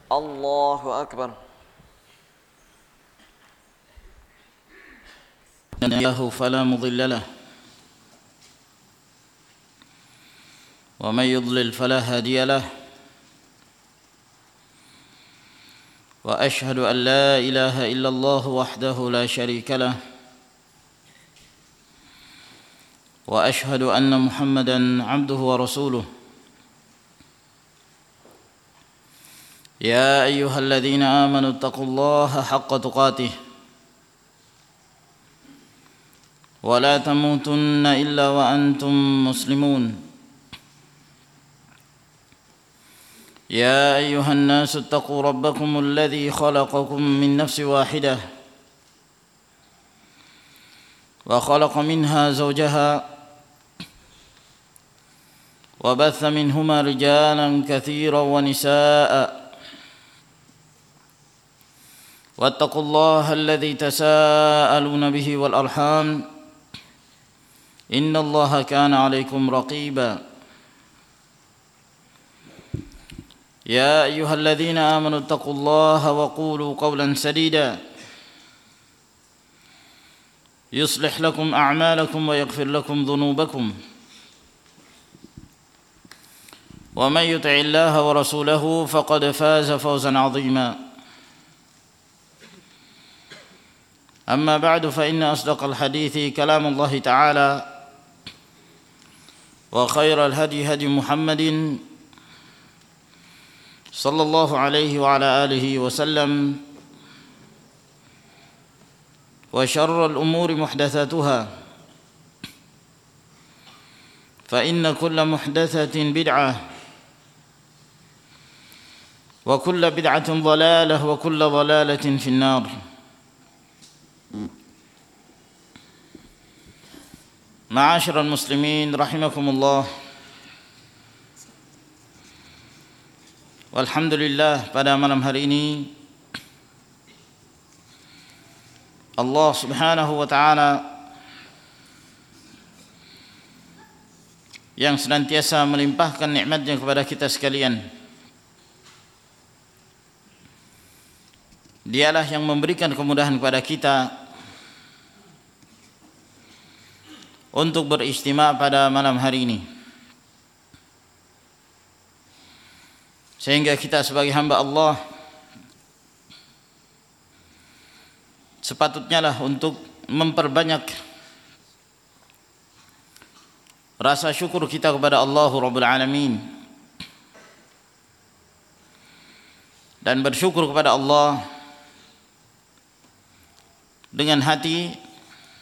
الله أكبر. له فلا مضل له ومن يضلل فلا هادي له وأشهد أن لا إله إلا الله وحده لا شريك له وأشهد أن محمدا عبده ورسوله يا أيها الذين آمنوا اتقوا الله حق تقاته ولا تموتن إلا وأنتم مسلمون يا أيها الناس اتقوا ربكم الذي خلقكم من نفس واحدة وخلق منها زوجها وبث منهما رجالا كثيرا ونساء واتقوا الله الذي تساءلون به والأرحام إن الله كان عليكم رقيبا يا أيها الذين آمنوا اتقوا الله وقولوا قولا سديدا يصلح لكم أعمالكم ويغفر لكم ذنوبكم ومن يطع الله ورسوله فقد فاز فوزا عظيما أما بعد فإن أصدق الحديث كلام الله تعالى وخير الهدي هدي محمد صلى الله عليه وعلى آله وسلم وشر الأمور محدثاتها فإن كل محدثة بدعة وكل بدعة ضلالة وكل ضلالة في النار. Ma'asyiral muslimin rahimakumullah. Walhamdulillah, pada malam hari ini Allah Subhanahu wa taala yang senantiasa melimpahkan nikmat-Nya kepada kita sekalian. Dialah yang memberikan kemudahan kepada kita untuk beristima pada malam hari ini, sehingga kita sebagai hamba Allah sepatutnya lah untuk memperbanyak rasa syukur kita kepada Allah Rabbul Alamin dan bersyukur kepada Allah dengan hati,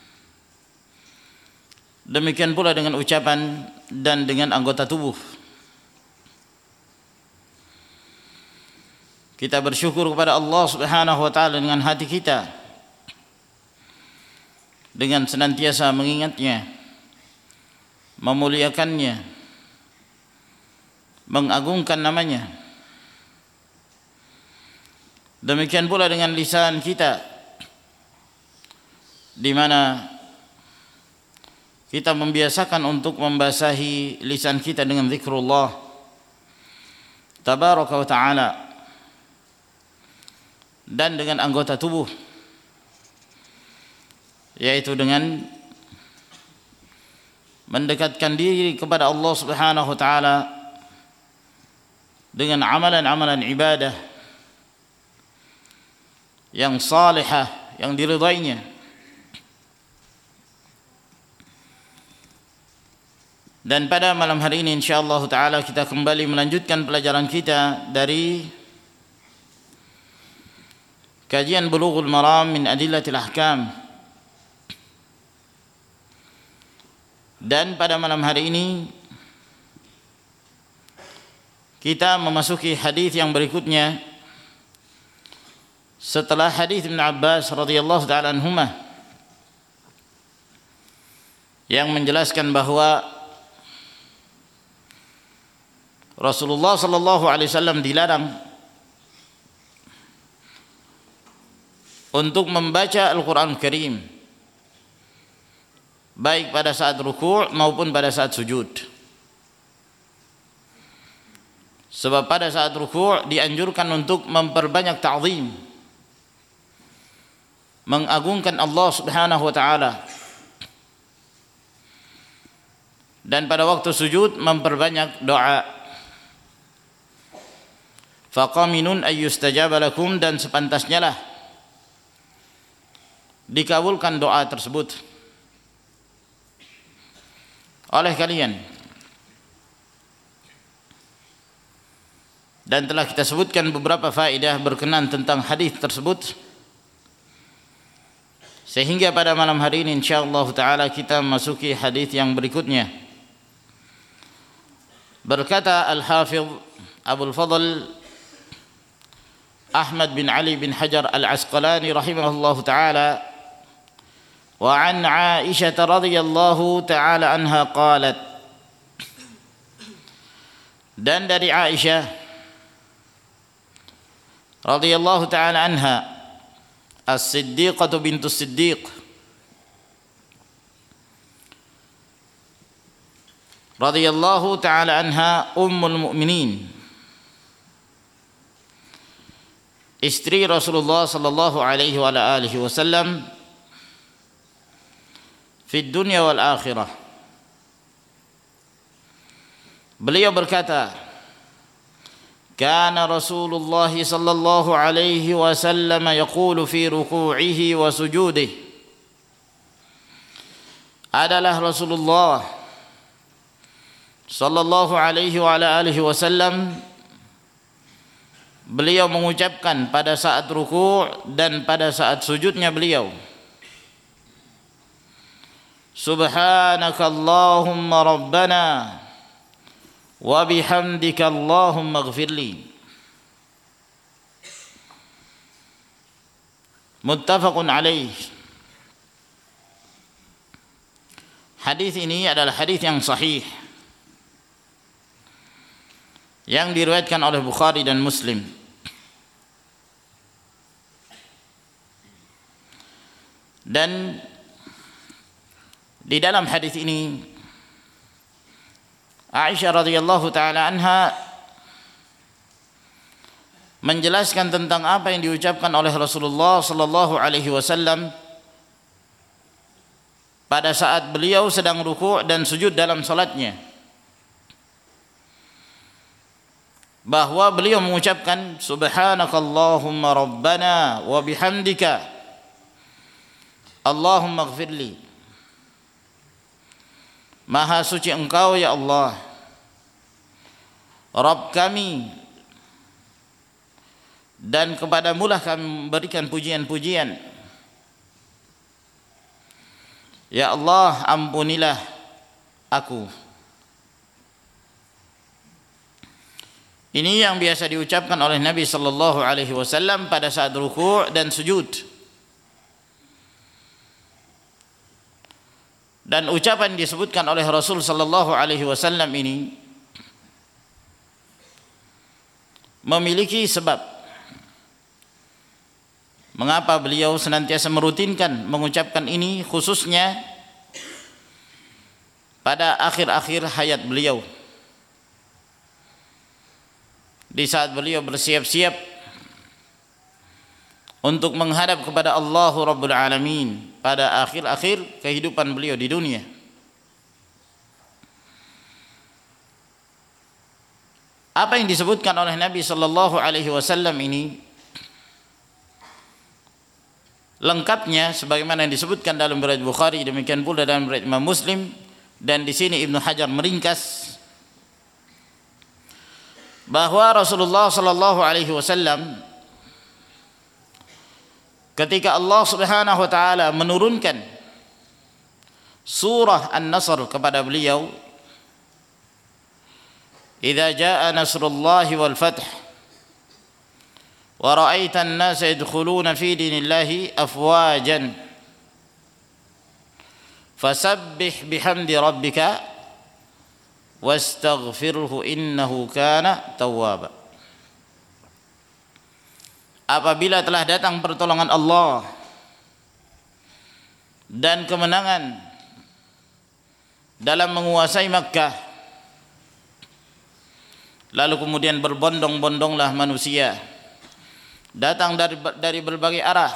demikian pula dengan ucapan dan dengan anggota tubuh. Kita bersyukur kepada Allah Subhanahu wa taala dengan hati kita, dengan senantiasa mengingatnya, memuliakannya, mengagungkan namanya. Demikian pula dengan lisan kita, di mana kita membiasakan untuk membasahi lisan kita dengan zikrullah tabaraka wa ta'ala, dan dengan anggota tubuh, yaitu dengan mendekatkan diri kepada Allah Subhanahu wa ta'ala dengan amalan-amalan ibadah yang salihah, yang diridainya. Dan pada malam hari ini insyaallah ta'ala kita kembali melanjutkan pelajaran kita dari kajian Bulughul Maram min Adillatil Ahkam. Dan pada malam hari ini kita memasuki hadis yang berikutnya setelah hadis Ibn Abbas radhiyallahu ta'ala anhuma yang menjelaskan bahwa Rasulullah sallallahu alaihi wasallam dilarang untuk membaca Al-Qur'an Karim baik pada saat ruku' maupun pada saat sujud. Sebab pada saat ruku' dianjurkan untuk memperbanyak ta'zim, mengagungkan Allah Subhanahu wa taala. Dan pada waktu sujud memperbanyak doa. Faqaminun ayyustajaba lakum, dan sepantasnya lah dikabulkan doa tersebut oleh kalian. Dan telah kita sebutkan beberapa faedah berkenaan tentang hadis tersebut, sehingga pada malam hari ini insyaallah taala kita masuki hadis yang berikutnya. Berkata Al-Hafidh Abul Fadl Ahmad bin Ali bin Hajar Al-Asqalani rahimahullahu taala, wa an Aisyah radhiyallahu taala anha qalat, dan dari Aisyah radhiyallahu taala anha, as-siddiqatu bintus siddiq, radhiyallahu taala anha, ummul mu'minin, istri Rasulullah sallallahu alaihi wa alihi wasallam fi dunya wal akhirah. Beliau berkata, كان رسول الله صلى الله عليه وسلم يقول في ركوعه وسجوده. Adalah Rasulullah sallallahu alaihi wa alihi wasallam, beliau mengucapkan pada saat ruku' dan pada saat sujudnya beliau, Subhanaka Allahumma Rabbana wa bihamdika Allahumma ighfirli. Muttafaqun alaih. Hadis ini adalah hadis yang sahih yang diriwayatkan oleh Bukhari dan Muslim. Dan di dalam hadis ini Aisyah radhiyallahu taala anha menjelaskan tentang apa yang diucapkan oleh Rasulullah sallallahu alaihi wasallam pada saat beliau sedang ruku' dan sujud dalam salatnya, bahwa beliau mengucapkan Subhanakallahumma Rabbana wa bihamdika Allahumma ighfirli. Maha suci Engkau ya Allah, Rabb kami, dan kepadamu-lah kami memberikan pujian-pujian. Ya Allah, ampunilah aku. Ini yang biasa diucapkan oleh Nabi sallallahu alaihi wasallam pada saat ruku' dan sujud. Dan ucapan disebutkan oleh Rasul sallallahu alaihi wasallam ini memiliki sebab mengapa beliau senantiasa merutinkan mengucapkan ini, khususnya pada akhir-akhir hayat beliau, di saat beliau bersiap-siap untuk menghadap kepada Allah Rabbul Alamin pada akhir-akhir kehidupan beliau di dunia. Apa yang disebutkan oleh Nabi sallallahu alaihi wasallam ini lengkapnya sebagaimana yang disebutkan dalam riwayat Bukhari, demikian pula dalam riwayat Imam Muslim, dan di sini Ibnu Hajar meringkas bahwa Rasulullah sallallahu alaihi wasallam ketika Allah Subhanahu wa taala menurunkan surah An-Nasr kepada beliau, "Idza jaa nasrullahi wal fath wa ra'aita an-nasa yadkhuluna fi dinillahi afwajan fasabbih bihamdi rabbika wastaghfirhu innahu kana tawwaba." Apabila telah datang pertolongan Allah dan kemenangan dalam menguasai Makkah, Lalu kemudian berbondong-bondonglah manusia datang dari berbagai arah.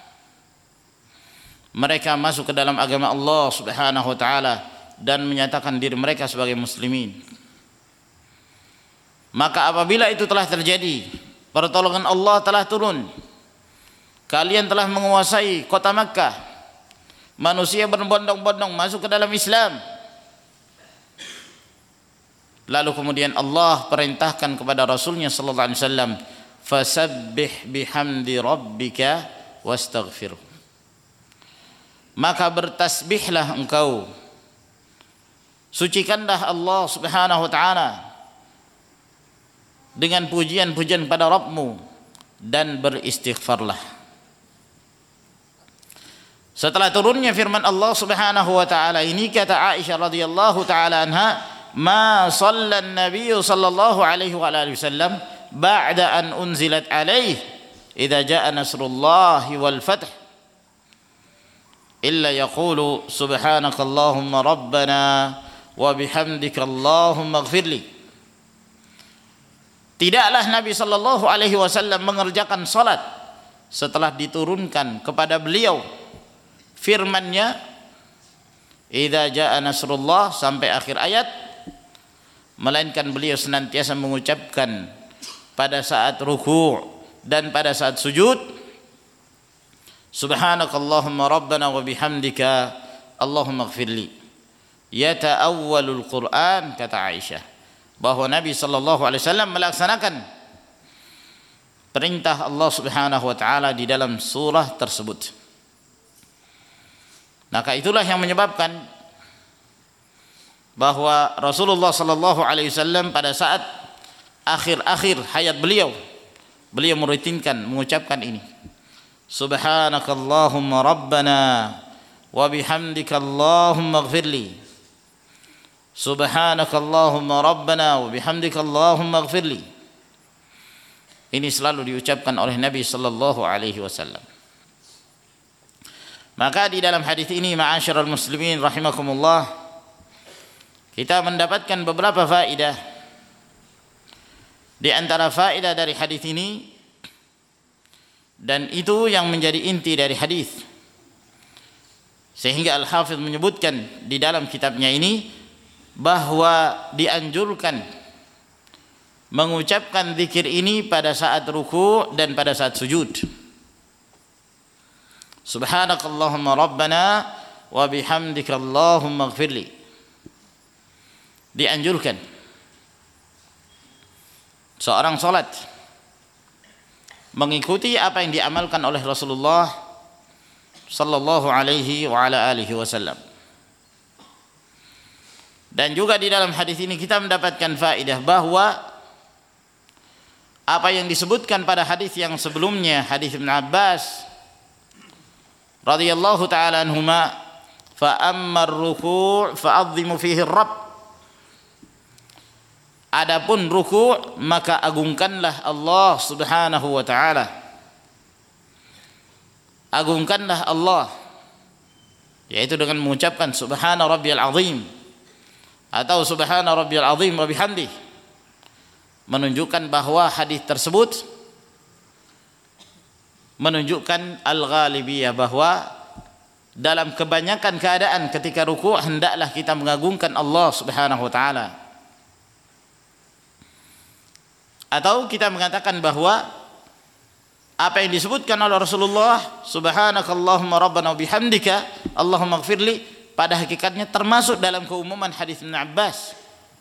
Mereka masuk ke dalam agama Allah Subhanahu wa taala dan menyatakan diri mereka sebagai muslimin. Maka apabila itu telah terjadi, pertolongan Allah telah turun, kalian telah menguasai kota Makkah, manusia berbondong-bondong masuk ke dalam Islam. Lalu kemudian Allah perintahkan kepada Rasulnya sallallahu alaihi wasallam, fasabbih bihamdi rabbika wastaghfirhu. Maka bertasbihlah engkau, sucikanlah Allah Subhanahu wa taala dengan pujian-pujian pada Rabbmu dan beristighfarlah. Setelah turunnya firman Allah Subhanahu wa taala ini, kata Aisyah radhiyallahu taala anha, ma shalla an-nabiy sallallahu alaihi wa alihi wasallam ba'da an unzilat alaihi idza jaa nasrullahi wal fath illa yaqulu subhanakallahumma rabbana wa bihamdika allahumma ighfirli. Tidaklah Nabi sallallahu alaihi wasallam mengerjakan salat setelah diturunkan kepada beliau firman-Nya idza jaa nasrullah sampai akhir ayat, melainkan beliau senantiasa mengucapkan pada saat ruku' dan pada saat sujud, subhanakallahumma rabbana wa bihamdika allahumma ighfirli. Yata'awwalul Qur'an, kata Aisyah, bahwa Nabi sallallahu alaihi wasallam melaksanakan perintah Allah Subhanahu wa taala di dalam surah tersebut. Maka itulah yang menyebabkan bahwa Rasulullah sallallahu alaihi wasallam pada saat akhir-akhir hayat beliau merutinkan mengucapkan ini, subhanakallahumma rabbana wa bihamdika allahumma ighfirli. Subhanakallahumma rabbana wa bihamdika allahumma ighfirli. Ini selalu diucapkan oleh Nabi sallallahu alaihi wasallam. Maka di dalam hadis ini, ma'asyiral muslimin rahimakumullah, kita mendapatkan beberapa faedah. Di antara faedah dari hadis ini, dan itu yang menjadi inti dari hadis, sehingga Al-Hafidz menyebutkan di dalam kitabnya ini bahwa dianjurkan mengucapkan zikir ini pada saat ruku' dan pada saat sujud. Subhanakallahumma rabbana wa bihamdika allahumma ighfirli. Dianjurkan seorang salat mengikuti apa yang diamalkan oleh Rasulullah sallallahu alaihi wa ala alihi wasallam. Dan juga di dalam hadis ini kita mendapatkan faedah bahwa apa yang disebutkan pada hadis yang sebelumnya, hadis Ibn Abbas radhiyallahu taala anhuma, fa ammar ruku' fa'azzimu fihi ar-rabb. Adapun ruku' maka agungkanlah Allah Subhanahu wa taala. Agungkanlah Allah, yaitu dengan mengucapkan subhana rabbiyal azim atau subhana rabbiyal azim wa bihamdi, menunjukkan bahwa hadis tersebut menunjukkan al-ghalibiyah, bahwa dalam kebanyakan keadaan ketika ruku' hendaklah kita mengagungkan Allah Subhanahu wa taala. Atau kita mengatakan bahwa apa yang disebutkan oleh Rasulullah subhanakallahumma rabbana wa bihamdika allahumma ighfirli pada hakikatnya termasuk dalam keumuman hadis Ibn Abbas,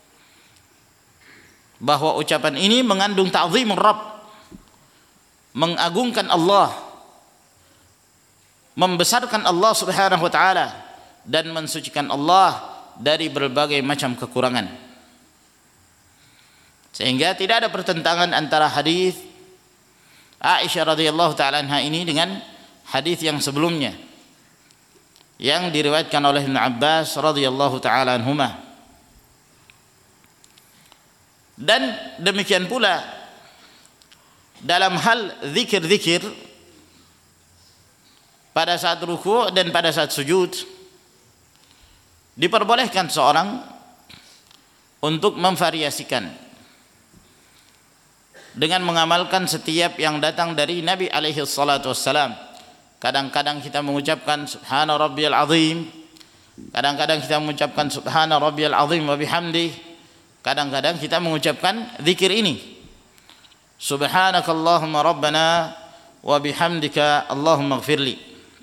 bahwa ucapan ini mengandung ta'zimur Rabb, mengagungkan Allah, membesarkan Allah Subhanahu wa taala, dan mensucikan Allah dari berbagai macam kekurangan. Sehingga tidak ada pertentangan antara hadis Aisyah radhiyallahu taala anha ini dengan hadis yang sebelumnya yang diriwayatkan oleh Ibn Abbas radhiyallahu taala anhuma. Dan demikian pula dalam hal zikir-zikir pada saat ruku' dan pada saat sujud, diperbolehkan seorang untuk memvariasikan dengan mengamalkan setiap yang datang dari Nabi alaihi salatu wassalam. Kadang-kadang kita mengucapkan subhana rabbiyal azim, kadang-kadang kita mengucapkan subhana rabbiyal azim wa bihamdi, kadang-kadang kita mengucapkan zikir ini, subhanakallahumma rabbana wa bihamdika allahumma ighfirli.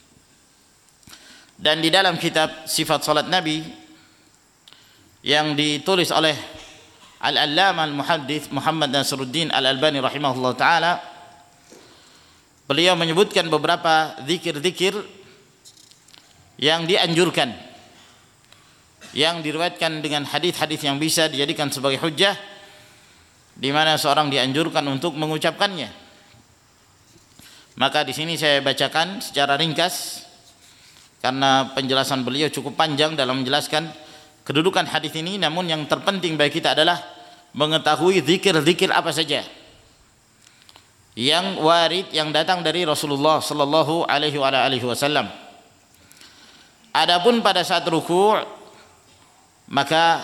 Dan di dalam kitab sifat salat Nabi yang ditulis oleh Al-Allamah Al-Muhaddits Muhammad Nasruddin Al-Albani rahimahullah ta'ala, beliau menyebutkan beberapa zikir-zikir yang dianjurkan, yang diriwayatkan dengan hadis-hadis yang bisa dijadikan sebagai hujjah, di mana seorang dianjurkan untuk mengucapkannya. Maka di sini saya bacakan secara ringkas karena penjelasan beliau cukup panjang dalam menjelaskan kedudukan hadis ini. Namun yang terpenting bagi kita adalah mengetahui zikir-zikir apa saja yang warid, yang datang dari Rasulullah sallallahu alaihi wasallam. Adapun pada saat ruku', maka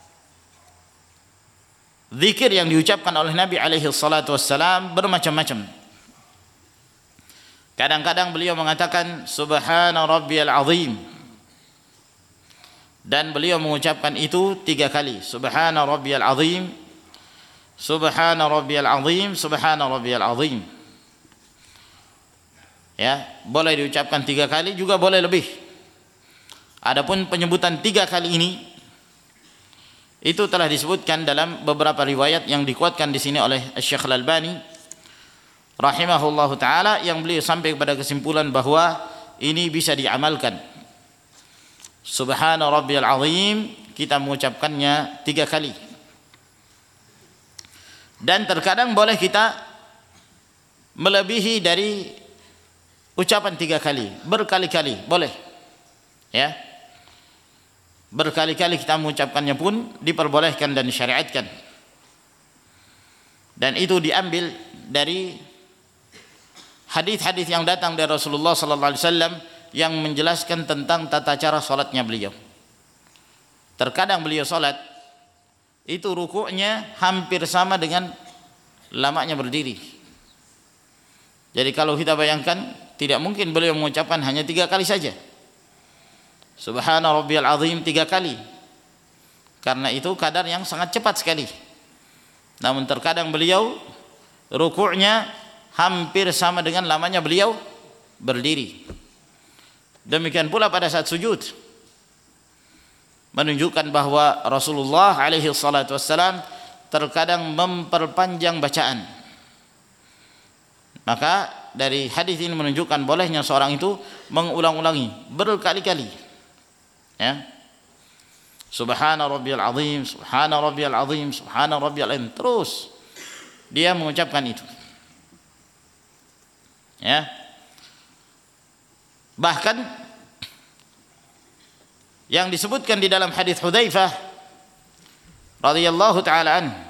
zikir yang diucapkan oleh Nabi alaihi salatu wassalam bermacam-macam. Kadang-kadang beliau mengatakan subhana rabbiyal azim, dan beliau mengucapkan itu 3 kali, subhana rabbiyal azim, subhana rabbiyal azim, subhana rabbiyal azim. Ya, boleh diucapkan 3 kali, juga boleh lebih. Adapun penyebutan 3 kali ini itu telah disebutkan dalam beberapa riwayat yang dikuatkan di sini oleh Syekh Al-Albani rahimahullahu taala, yang beliau sampai kepada kesimpulan bahwa ini bisa diamalkan. Subhana rabbiyal azim kita mengucapkannya 3 kali. Dan terkadang boleh kita melebihi dari ucapan 3 kali, berkali-kali boleh. Ya. Berkali-kali kita mengucapkannya pun diperbolehkan dan disyariatkan. Dan itu diambil dari hadis-hadis yang datang dari Rasulullah sallallahu alaihi wasallam yang menjelaskan tentang tata cara salatnya beliau. Terkadang beliau salat itu rukuknya hampir sama dengan lamanya berdiri. Jadi kalau kita bayangkan, tidak mungkin beliau mengucapkan hanya 3 kali saja. Subhana rabbiyal azim 3 kali. Karena itu kadar yang sangat cepat sekali. Namun terkadang beliau rukuknya hampir sama dengan lamanya beliau berdiri. Demikian pula pada saat sujud, menunjukkan bahwa Rasulullah alaihi salatu wassalam terkadang memperpanjang bacaan. Maka dari hadis ini menunjukkan bolehnya seorang itu mengulang-ulangi berkali-kali, ya, subhana rabbiyal azim, subhana rabbiyal azim, subhana rabbiyal azim, terus dia mengucapkan itu, ya. Bahkan yang disebutkan di dalam hadis Hudzaifah radhiyallahu taala anhu,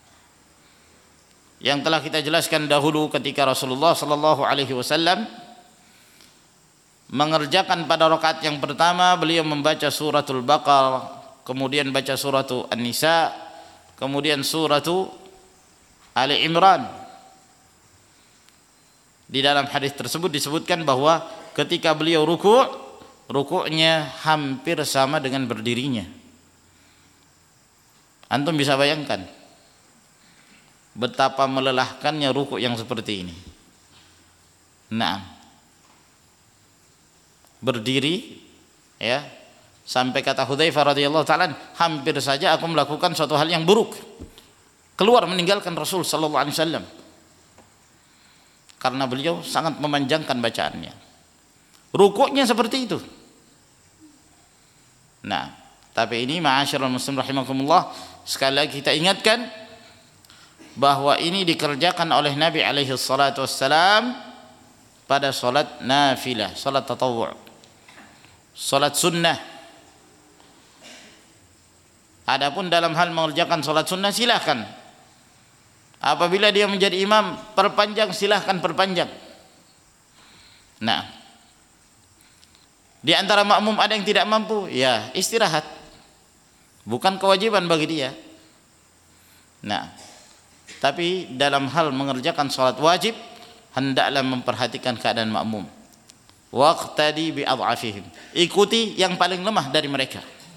yang telah kita jelaskan dahulu, ketika Rasulullah sallallahu alaihi wasallam mengerjakan pada rakaat yang pertama, beliau membaca suratul Baqarah, kemudian baca suratul An-Nisa, kemudian suratul Ali Imran. Di dalam hadis tersebut disebutkan bahwa ketika beliau rukuknya hampir sama dengan berdirinya. Antum bisa bayangkan betapa melelahkannya rukuk yang seperti ini. Nah, berdiri, ya, sampai kata Hudzaifah radhiyallahu taala, hampir saja aku melakukan suatu hal yang buruk, keluar meninggalkan Rasul sallallahu alaihi wasallam, karena beliau sangat memanjangkan bacaannya. Rukuknya seperti itu. Nah, tapi ini ma'asyiral muslim rahimakumullah, sekali lagi kita ingatkan bahwa ini dikerjakan oleh Nabi alaihi salatu wassalam pada salat nafilah, salat tatawwu', salat sunnah. Adapun dalam hal mengerjakan salat sunnah, silahkan. Apabila dia menjadi imam, perpanjang, silahkan perpanjang. Nah, di antara makmum ada yang tidak mampu, ya istirahat, bukan kewajiban bagi dia. Nah, Tapi dalam hal mengerjakan salat wajib hendaklah memperhatikan keadaan makmum. Waqtadi bi adhafihim. Ikuti yang paling lemah dari mereka.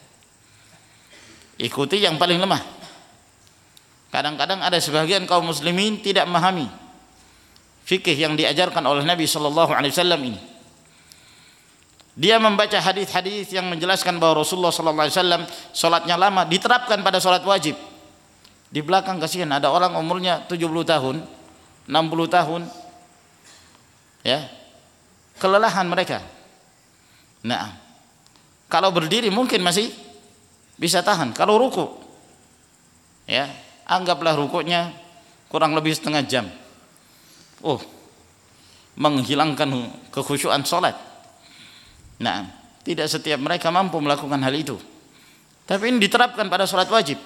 Ikuti yang paling lemah. Kadang-kadang ada sebagian kaum muslimin tidak memahami fikih yang diajarkan oleh Nabi sallallahu alaihi wasallam ini. Dia membaca hadis-hadis yang menjelaskan bahwa Rasulullah sallallahu alaihi wasallam salatnya lama, diterapkan pada salat wajib. Di belakang kasihan ada orang umurnya 70 tahun, 60 tahun. Ya. Kelelahan mereka. Nah, kalau berdiri mungkin masih bisa tahan. Kalau ruku, ya, anggaplah rukuknya kurang lebih setengah jam. Oh, menghilangkan kekhusyuan salat. Nah, tidak setiap mereka mampu melakukan hal itu. Tapi ini diterapkan pada salat wajib.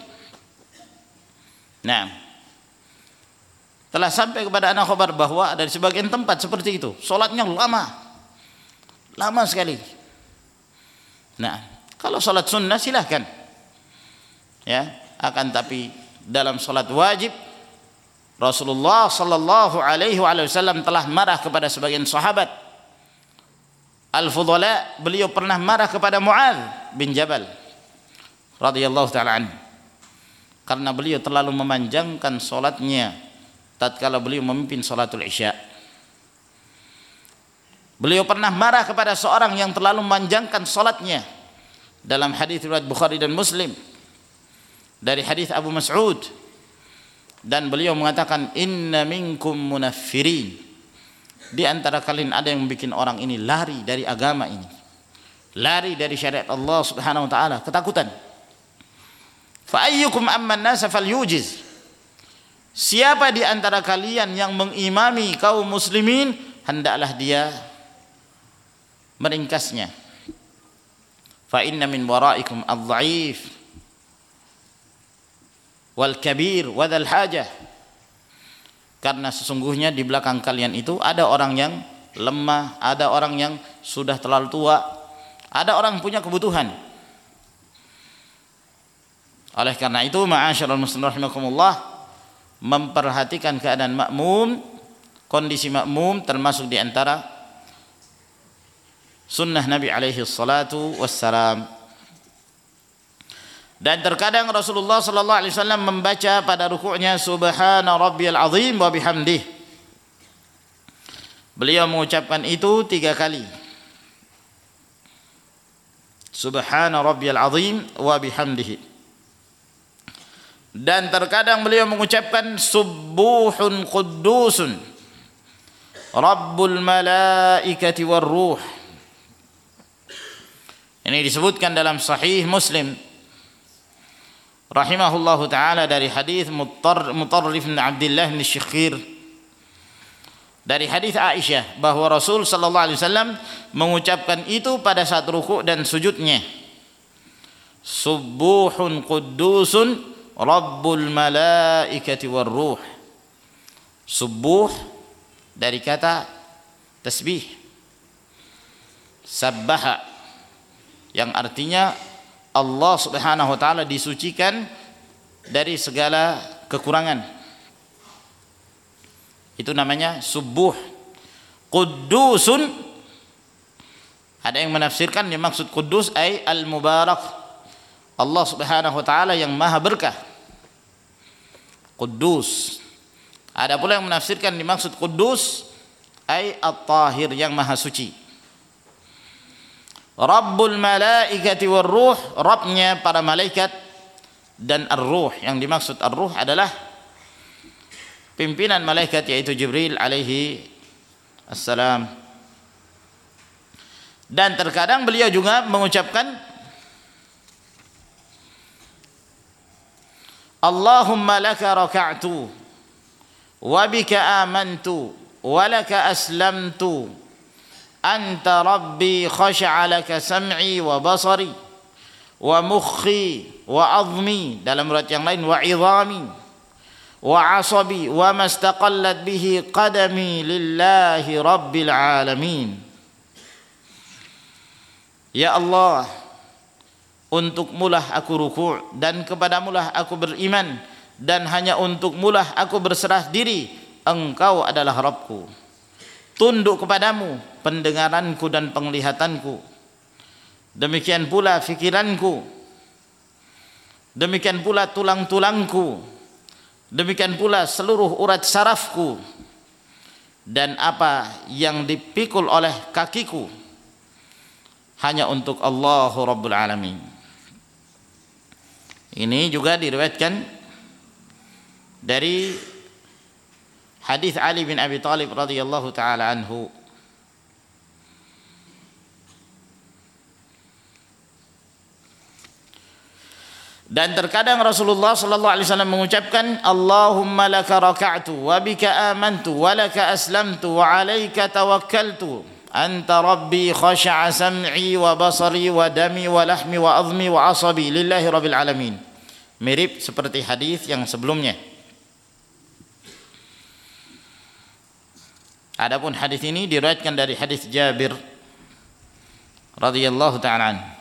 Nah, telah sampai kepada anak khabar bahwa ada di sebagian tempat seperti itu, salatnya lama sekali. Nah, kalau salat sunnah silahkan, ya, akan tapi dalam salat wajib Rasulullah sallallahu alaihi wasallam telah marah kepada sebagian sahabat al-fudhala. Beliau pernah marah kepada Muadz bin Jabal radhiyallahu taala anhu karena beliau terlalu memanjangkan salatnya tatkala beliau memimpin salatul isya. Beliau pernah marah kepada seorang yang terlalu memanjangkan salatnya dalam hadis riwayat Bukhari dan Muslim dari hadis Abu Mas'ud, dan beliau mengatakan inna minkum munaffirin, di antara kalian ada yang membuat orang ini lari dari agama ini, lari dari syariat Allah Subhanahu wa taala, ketakutan. Fa ayyukum amman nasa falyujiz, siapa di antara kalian yang mengimami kaum muslimin hendaklah dia meringkasnya. Fa inna min waraikum adh-dhaif wal kabir wa dzal hajah, karena sesungguhnya di belakang kalian itu ada orang yang lemah, ada orang yang sudah terlalu tua, ada orang yang punya kebutuhan. Oleh karena itu, ma'asyiral muslimin rahimakumullah, memperhatikan keadaan makmum, kondisi makmum termasuk di antara sunnah Nabi alaihi salatu wassalam. Dan terkadang Rasulullah sallallahu alaihi wasallam membaca pada rukuknya subhana rabbiyal azim wa bihamdih. Beliau mengucapkan itu 3 kali. Subhana rabbiyal azim wa bihamdihi. Dan terkadang beliau mengucapkan subuhun quddusun rabbul malaikati war ruh. Ini disebutkan dalam sahih Muslim rahimahullahu taala dari hadis Mutarrif bin Abdullah bin Syikhir, dari hadis Aisyah bahwa Rasul sallallahu alaihi wasallam mengucapkan itu pada saat rukuk dan sujudnya, subuhun quddusun rabbul malaikati war ruh. Subuh dari kata tasbih, sabbaha, yang artinya Allah Subhanahu wa taala disucikan dari segala kekurangan. Itu namanya subuh. Quddusun, ada yang menafsirkan yang maksud kudus ay al-mubarak, Allah Subhanahu wa taala yang maha berkah. Kudus. Ada pula yang menafsirkan dimaksud kudus ay at-tahir, yang maha suci. Rabbul malaikati war ruh, Rabbnya para malaikat dan ar-ruh, yang dimaksud ar-ruh adalah pimpinan malaikat yaitu Jibril alaihi assalam. Dan terkadang beliau juga mengucapkan Allahumma laka raka'tu wa bika amantu wa laka aslamtu anta rabbi khasha'a laka sam'i wa basari wa mukhi wa azmi, dalam riwayat yang lain wa idhami wa asabi wa mastaqallat bihi qadami lillahi rabbil alamin. Ya Allah, untukmulah aku ruku' dan kepadamulah aku beriman, dan hanya untukmu-lah aku berserah diri, engkau adalah Rabbku. Tunduk kepadamu pendengaranku dan penglihatanku, demikian pula fikiranku, demikian pula tulang-tulangku, demikian pula seluruh urat sarafku, dan apa yang dipikul oleh kakiku, hanya untuk Allahu Rabbul Alamin. Ini juga diriwayatkan dari hadis Ali bin Abi Thalib radhiyallahu taala anhu. Dan terkadang Rasulullah sallallahu alaihi wasallam mengucapkan, Allahumma laka raka'tu wa bika amantu wa laka aslamtu wa 'alaika tawakkaltu anta rabbi khasha'a sam'i wa basari wa dami wa lahmi wa azmi wa asabi lillahi rabbil alamin. Mirip seperti hadis yang sebelumnya. Adapun hadis ini diriwayatkan dari hadis Jabir radhiyallahu ta'ala anhu.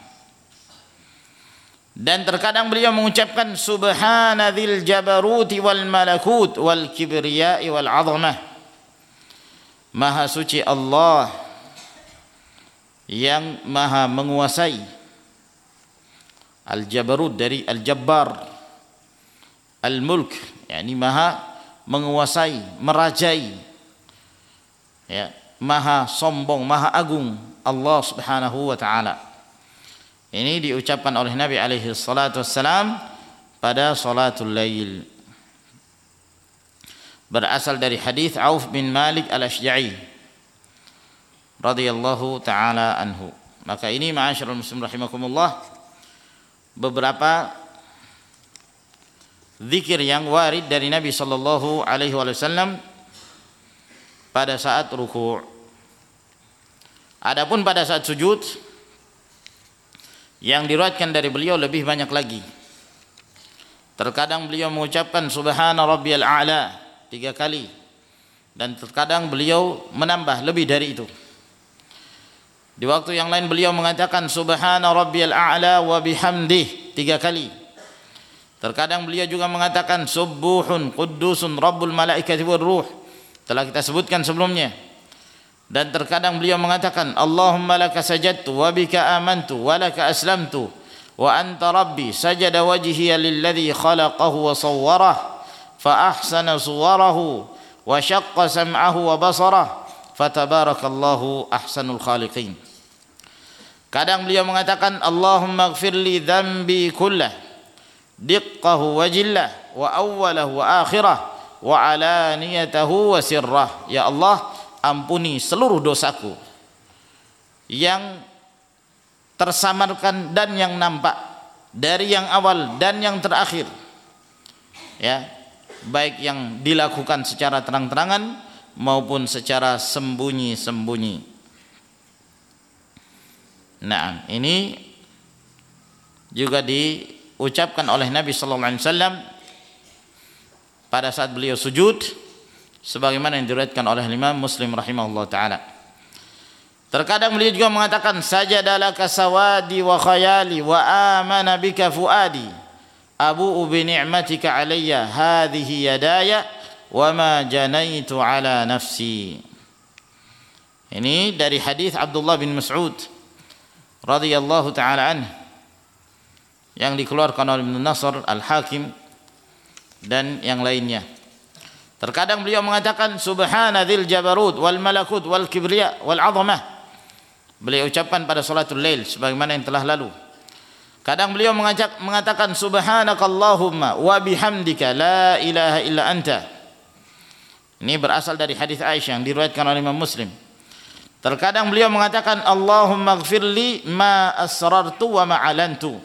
Dan terkadang beliau mengucapkan subhanadzil jabaruti wal malakut wal kibriyai wal azamah. Maha suci Allah yang maha menguasai. Al jabarut dari al jabbar, al mulk, yakni maha menguasai, merajai, ya, maha sombong, maha agung Allah subhanahu wa ta'ala. Ini diucapkan oleh Nabi alaihi salatu wassalam pada salatul lail. Berasal dari hadis Auf bin Malik al-Ashja'i radhiyallahu taala anhu. Maka ini ma'asyiral muslimin rahimakumullah, beberapa zikir yang warid dari Nabi sallallahu alaihi wasallam pada saat ruku'. Adapun pada saat sujud, yang diriwayatkan dari beliau lebih banyak lagi. Terkadang beliau mengucapkan subhana rabbiyal a'la 3 kali, dan terkadang beliau menambah lebih dari itu. Di waktu yang lain beliau mengatakan subhana rabbiyal a'la wa bihamdih 3 kali. Terkadang beliau juga mengatakan subuhun quddusun rabbul malaikati war ruh, telah kita sebutkan sebelumnya. Dan terkadang beliau mengatakan Allahumma laka sajadtu wa bika amantu wa laka aslamtu wa anta rabbi sajada wajhiya lilladhi khalaqahu wa sawwarah fa ahsana suwarahu wa syaqqa sam'ahu wa basarah fatabarakallahu ahsanul khaliqin. Kadang beliau mengatakan Allahumma ighfirli dhanbi kullah diqqahu wa jillah wa awwalahu wa akhirah wa alaniyatahu wa sirrah. Ya Allah, ampuni seluruh dosaku yang tersamarkan dan yang nampak, dari yang awal dan yang terakhir, ya, baik yang dilakukan secara terang-terangan maupun secara sembunyi-sembunyi. Nah, ini juga diucapkan oleh Nabi sallallahu alaihi wasallam pada saat beliau sujud, sebagaimana yang diriwayatkan oleh Imam Muslim rahimahullah taala. Terkadang beliau juga mengatakan sajadalaka sawadi wa khayali wa amana bika fuadi abu'u bi ni'matika alayya hadhihi yadaya wa ma janaitu ala nafsi. Ini dari hadis Abdullah bin Mas'ud radhiyallahu taala anhu yang dikeluarkan oleh Ibnu Nasr Al-Hakim dan yang lainnya. Terkadang beliau mengatakan subhanadzil jabarut wal malakut wal kibriya wal azamah. Beliau ucapkan pada salatul lail sebagaimana yang telah lalu. Kadang beliau mengatakan subhanakallahumma wa bihamdika la ilaha illa anta. Ini berasal dari hadis Aisyah yang diriwayatkan oleh Imam Muslim. Terkadang beliau mengatakan Allahumma ighfirli ma asrartu wa ma alantu.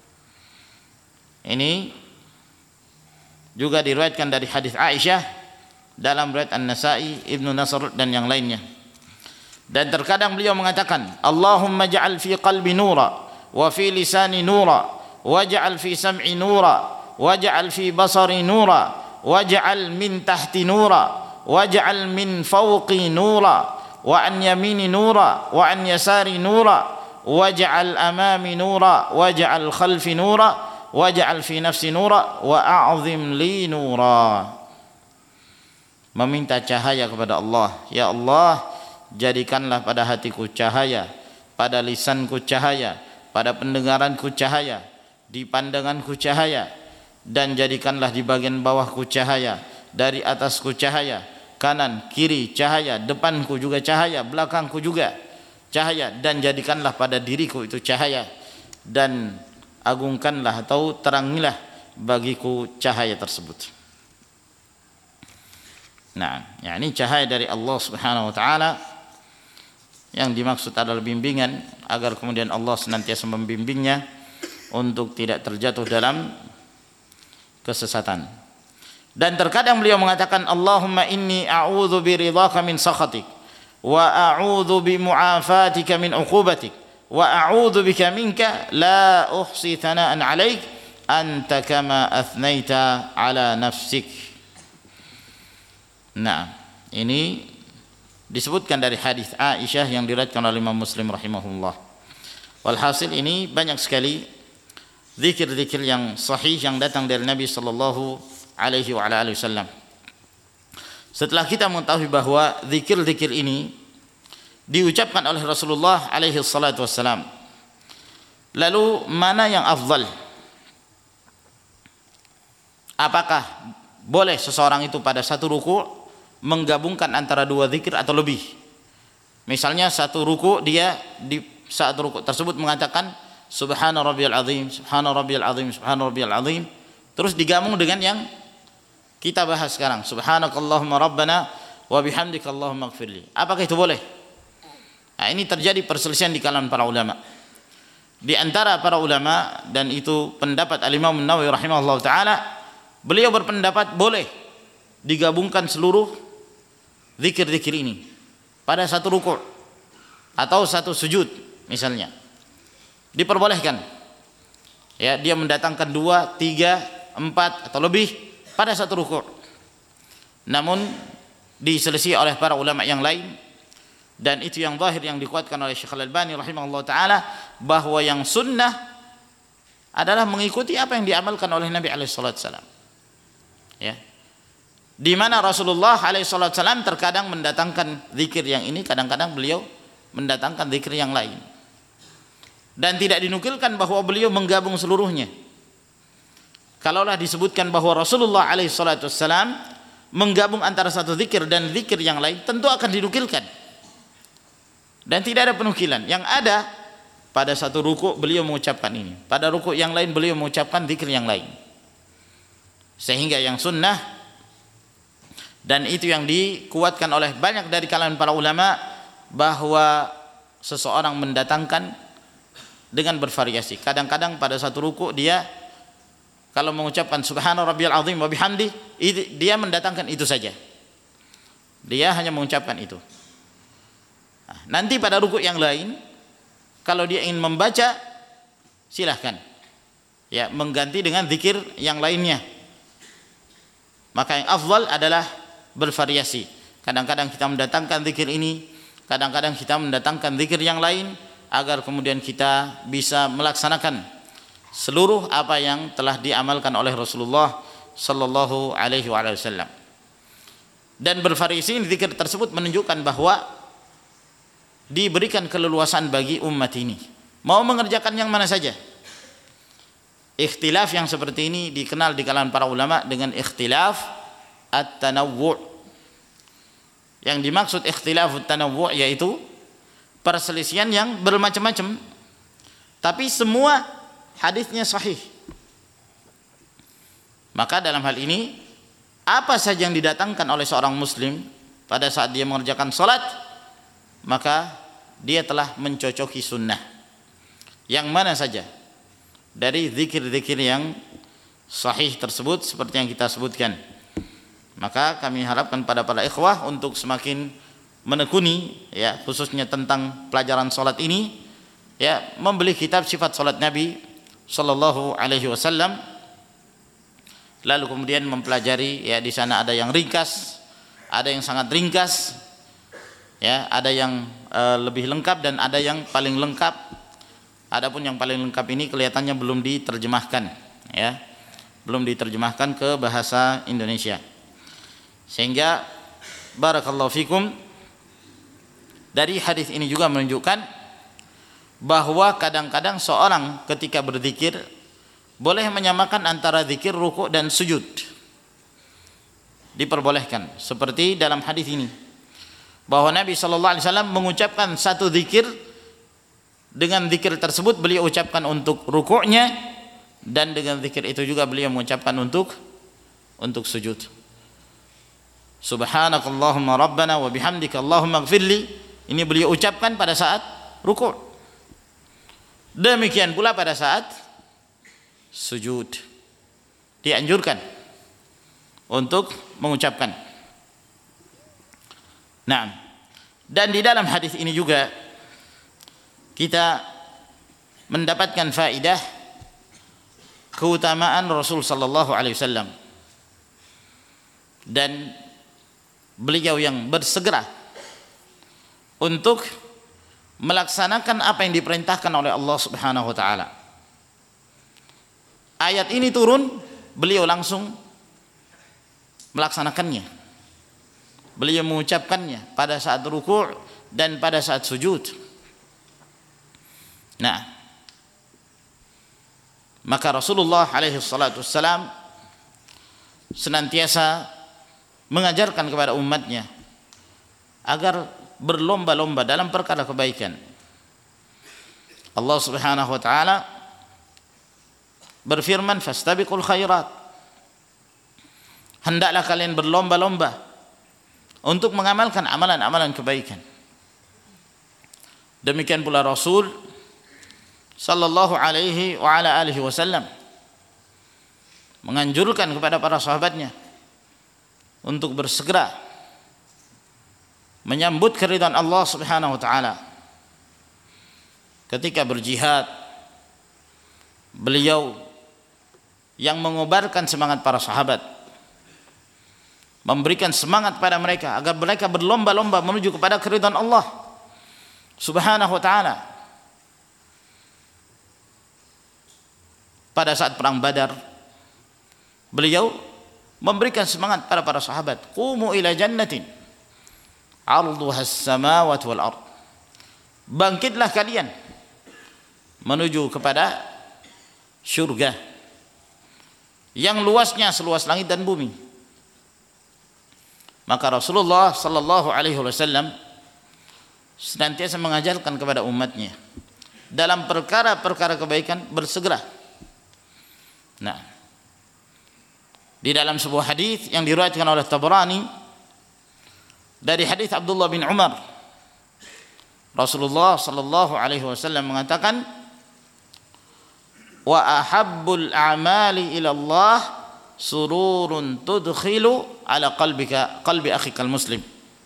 Ini juga diriwayatkan dari hadis Aisyah dalam riwayat An-Nasa'i, Ibnu Nasr dan yang lainnya. Dan terkadang beliau mengatakan Allahumma ja'al fi qalbi nura wa fi lisani nura waj'al fi sam'i nura waj'al fi basari nura waj'al min tahti nura waj'al min fawqi nura wa an yamini nura wa an yasari nura waj'al amami nura waj'al khalfi nura waj'al fi nafsi nura wa a'zim li nura. Meminta cahaya kepada Allah, ya Allah, jadikanlah pada hatiku cahaya, pada lisanku cahaya, pada pendengaranku cahaya, di pandanganku cahaya, dan jadikanlah di bagian bawahku cahaya, dari atasku cahaya, kanan kiri cahaya, depanku juga cahaya, belakangku juga cahaya, dan jadikanlah pada diriku itu cahaya, dan agungkanlah atau terangilah bagiku cahaya tersebut. Nah, ini cahaya dari Allah Subhanahu wa taala yang dimaksud adalah bimbingan agar kemudian Allah senantiasa membimbingnya untuk tidak terjatuh dalam kesesatan. Dan terkadang beliau mengatakan, Allahumma inni a'udzu biridhaka min sakhatik wa a'udzu bi mu'afatika min 'uqubatik wa a'udzu bika minka la uhsi thana'an 'alaik anta kama athnaita 'ala nafsik. Nah, ini disebutkan dari hadis Aisyah yang diriwayatkan oleh Imam Muslim rahimahullah. Walhasil ini banyak sekali zikir-zikir yang sahih yang datang dari Nabi sallallahu alaihi wasallam. Setelah kita mengetahui bahwa zikir-zikir ini diucapkan oleh Rasulullah alaihi salatu wassalam, lalu mana yang afdal? Apakah boleh seseorang itu pada satu ruku menggabungkan antara dua zikir atau lebih? Misalnya satu ruku, dia di saat ruku tersebut mengatakan Subhana rabbiyal azim, subhana rabbiyal azim, subhana rabbiyal azim, terus digabung dengan yang kita bahas sekarang, subhanakallahumma rabbana wa bihamdika allahumma ighfirli. Apakah itu boleh? Nah, ini terjadi perselisihan di kalangan para ulama. Di antara para ulama, dan itu pendapat Al-Imam An-Nawawi rahimahullah taala, beliau berpendapat boleh digabungkan seluruh zikir-zikir ini pada satu ruku' atau satu sujud misalnya. Diperbolehkan, ya, dia mendatangkan 2, 3, 4 atau lebih pada satu ruku'. Namun diselisih oleh para ulama yang lain, dan itu yang zahir yang dikuatkan oleh Syekh Al-Albani rahimahullah taala, bahwa yang sunnah adalah mengikuti apa yang diamalkan oleh Nabi alaihi salatu wasallam. Ya. Di mana Rasulullah alaihi salatu wasallam terkadang mendatangkan zikir yang ini, kadang-kadang beliau mendatangkan zikir yang lain. Dan tidak dinukilkan bahwa beliau menggabung seluruhnya. Kalaulah disebutkan bahwa Rasulullah alaihi salatu wassalam menggabung antara satu zikir dan zikir yang lain, tentu akan dinukilkan. Dan tidak ada penukilan. Yang ada pada satu ruku beliau mengucapkan ini, pada ruku yang lain beliau mengucapkan zikir yang lain. Sehingga yang sunnah, dan itu yang dikuatkan oleh banyak dari kalangan para ulama, bahwa seseorang mendatangkan dengan bervariasi. Kadang-kadang pada satu ruku dia kalau mengucapkan subhana rabbiyal azim wa bihamdi, dia mendatangkan itu saja. Dia hanya mengucapkan itu. Nah, nanti pada ruku yang lain, kalau dia ingin membaca, silahkan, ya, mengganti dengan zikir yang lainnya. Maka yang afdal adalah bervariasi. Kadang-kadang kita mendatangkan zikir ini, kadang-kadang kita mendatangkan zikir yang lain, agar kemudian kita bisa melaksanakan seluruh apa yang telah diamalkan oleh Rasulullah sallallahu alaihi wasallam. Dan bervariasi zikir tersebut menunjukkan bahwa diberikan keleluasan bagi umat ini mau mengerjakan yang mana saja. Ikhtilaf yang seperti ini dikenal di kalangan para ulama dengan ikhtilaf at-tanawwu'. Yang dimaksud ikhtilaf at-tanawwu' yaitu perselisihan yang bermacam-macam, tapi semua hadisnya sahih. Maka dalam hal ini, apa saja yang didatangkan oleh seorang muslim pada saat dia mengerjakan salat, maka dia telah mencocoki sunnah. Yang mana saja dari zikir-zikir yang sahih tersebut seperti yang kita sebutkan. Maka kami harapkan pada para ikhwah untuk semakin menekuni, ya, khususnya tentang pelajaran salat ini, ya, membeli kitab sifat salat Nabi sallallahu alaihi wasallam, lalu kemudian mempelajari, ya, di sana ada yang ringkas, ada yang sangat ringkas, ya, ada yang lebih lengkap dan ada yang paling lengkap. Adapun yang paling lengkap ini kelihatannya belum diterjemahkan, ya. Belum diterjemahkan ke bahasa Indonesia. Sehingga barakallahu fikum, dari hadis ini juga menunjukkan bahwa kadang-kadang seorang ketika berzikir boleh menyamakan antara zikir, rukuk dan sujud. Diperbolehkan seperti dalam hadis ini, bahwa Nabi sallallahu alaihi wasallam mengucapkan satu zikir, dengan zikir tersebut beliau ucapkan untuk rukuknya, dan dengan zikir itu juga beliau mengucapkan untuk sujud. Subhanakallahumma rabbana wa bihamdika Allahumma ighfirli, ini beliau ucapkan pada saat rukuk. Demikian pula pada saat sujud dianjurkan untuk mengucapkan. Nah, dan di dalam hadis ini juga kita mendapatkan faedah keutamaan Rasul sallallahu alaihi wasallam, dan beliau yang bersegera untuk melaksanakan apa yang diperintahkan oleh Allah Subhanahu wa taala. Ayat ini turun, beliau langsung melaksanakannya. Beliau mengucapkannya pada saat rukuk dan pada saat sujud. Nah, maka Rasulullah alaihi salatu wassalam senantiasa mengajarkan kepada umatnya agar berlomba-lomba dalam perkara kebaikan. Allah Subhanahu wa taala berfirman, fastabiqul khairat, hendaklah kalian berlomba-lomba untuk mengamalkan amalan-amalan kebaikan. Demikian pula Rasul sallallahu alaihi wa ala alihi wasallam menganjurkan kepada para sahabatnya untuk bersegera menyambut keridhaan Allah Subhanahu wa taala. Ketika berjihad, beliau yang mengobarkan semangat para sahabat, memberikan semangat pada mereka agar mereka berlomba-lomba menuju kepada keridhaan Allah Subhanahu wa taala. Pada saat perang Badar, beliau memberikan semangat pada para sahabat, qumu ila jannatin 'arduha as-samawati wal ard, bangkitlah kalian menuju kepada surga yang luasnya seluas langit dan bumi. Maka Rasulullah sallallahu alaihi wasallam senantiasa mengajarkan kepada umatnya dalam perkara-perkara kebaikan bersegera. Nah, di dalam sebuah hadis yang diriwayatkan oleh Tabrani dari hadis Abdullah bin Umar, Rasulullah sallallahu alaihi wasallam mengatakan, wa ahabbul a'mali ila Allah sururun tudkhilu ala qalbi akhikal muslim.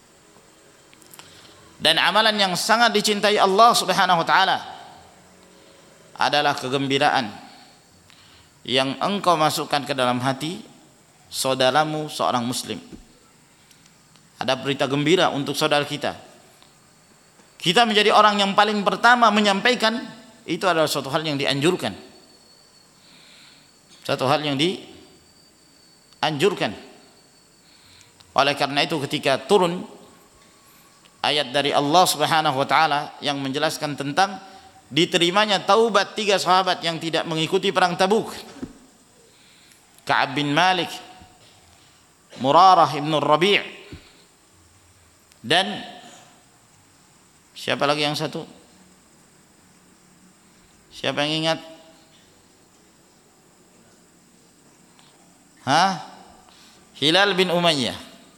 Dan amalan yang sangat dicintai Allah Subhanahu wa taala adalah kegembiraan yang engkau masukkan ke dalam hati saudaramu seorang muslim. Ada berita gembira untuk saudara kita. Kita menjadi orang yang paling pertama menyampaikan, itu adalah suatu hal yang dianjurkan. Satu hal yang dianjurkan. Oleh karena itu ketika turun ayat dari Allah Subhanahu wa taala yang menjelaskan tentang diterimanya taubat 3 sahabat yang tidak mengikuti perang Tabuk, Ka'ab bin Malik, Murarah ibn Rabi', dan siapa lagi yang satu? Siapa yang ingat? Hilal bin Umayyah.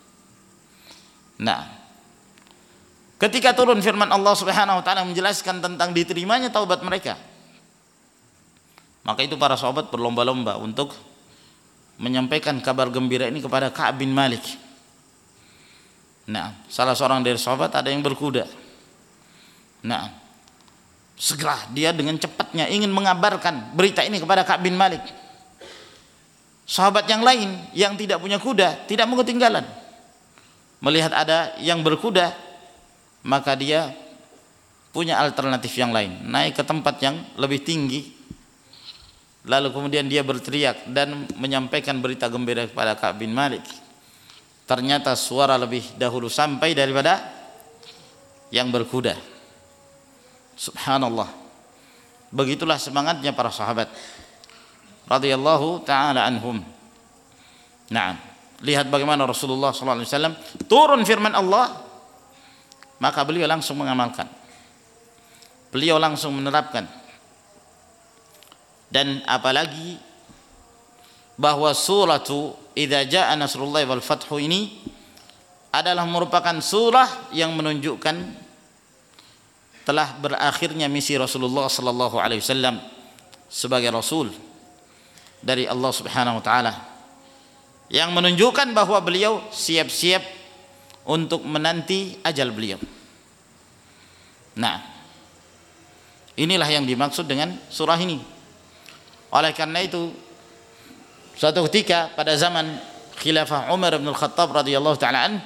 Nah, ketika turun firman Allah Subhanahu wa taala menjelaskan tentang diterimanya taubat mereka, maka itu para sahabat berlomba-lomba untuk menyampaikan kabar gembira ini kepada Ka'ab bin Malik. Nah, salah seorang dari sahabat ada yang berkuda. Nah, segera dia dengan cepatnya ingin mengabarkan berita ini kepada Ka'ab bin Malik. Sahabat yang lain yang tidak punya kuda tidak mau ketinggalan. Melihat ada yang berkuda, maka dia punya alternatif yang lain, naik ke tempat yang lebih tinggi Lalu kemudian dia berteriak dan menyampaikan berita gembira kepada Ka'ab bin Malik. Ternyata suara lebih dahulu sampai daripada yang berkuda. Subhanallah. Begitulah semangatnya para sahabat radhiyallahu taala anhum. Nah, lihat bagaimana Rasulullah sallallahu alaihi wasallam turun firman Allah, maka beliau langsung mengamalkan. Beliau langsung menerapkan. Dan apalagi bahwa suratu Idza Jaa Nasrullahi wal Fathu ini adalah merupakan surah yang menunjukkan telah berakhirnya misi Rasulullah sallallahu alaihi wasallam sebagai rasul dari Allah Subhanahu wa taala, yang menunjukkan bahwa beliau siap-siap untuk menanti ajal beliau. Nah, inilah yang dimaksud dengan surah ini. Oleh karena itu, suatu ketika pada zaman khilafah Umar bin Khattab radhiyallahu taala an,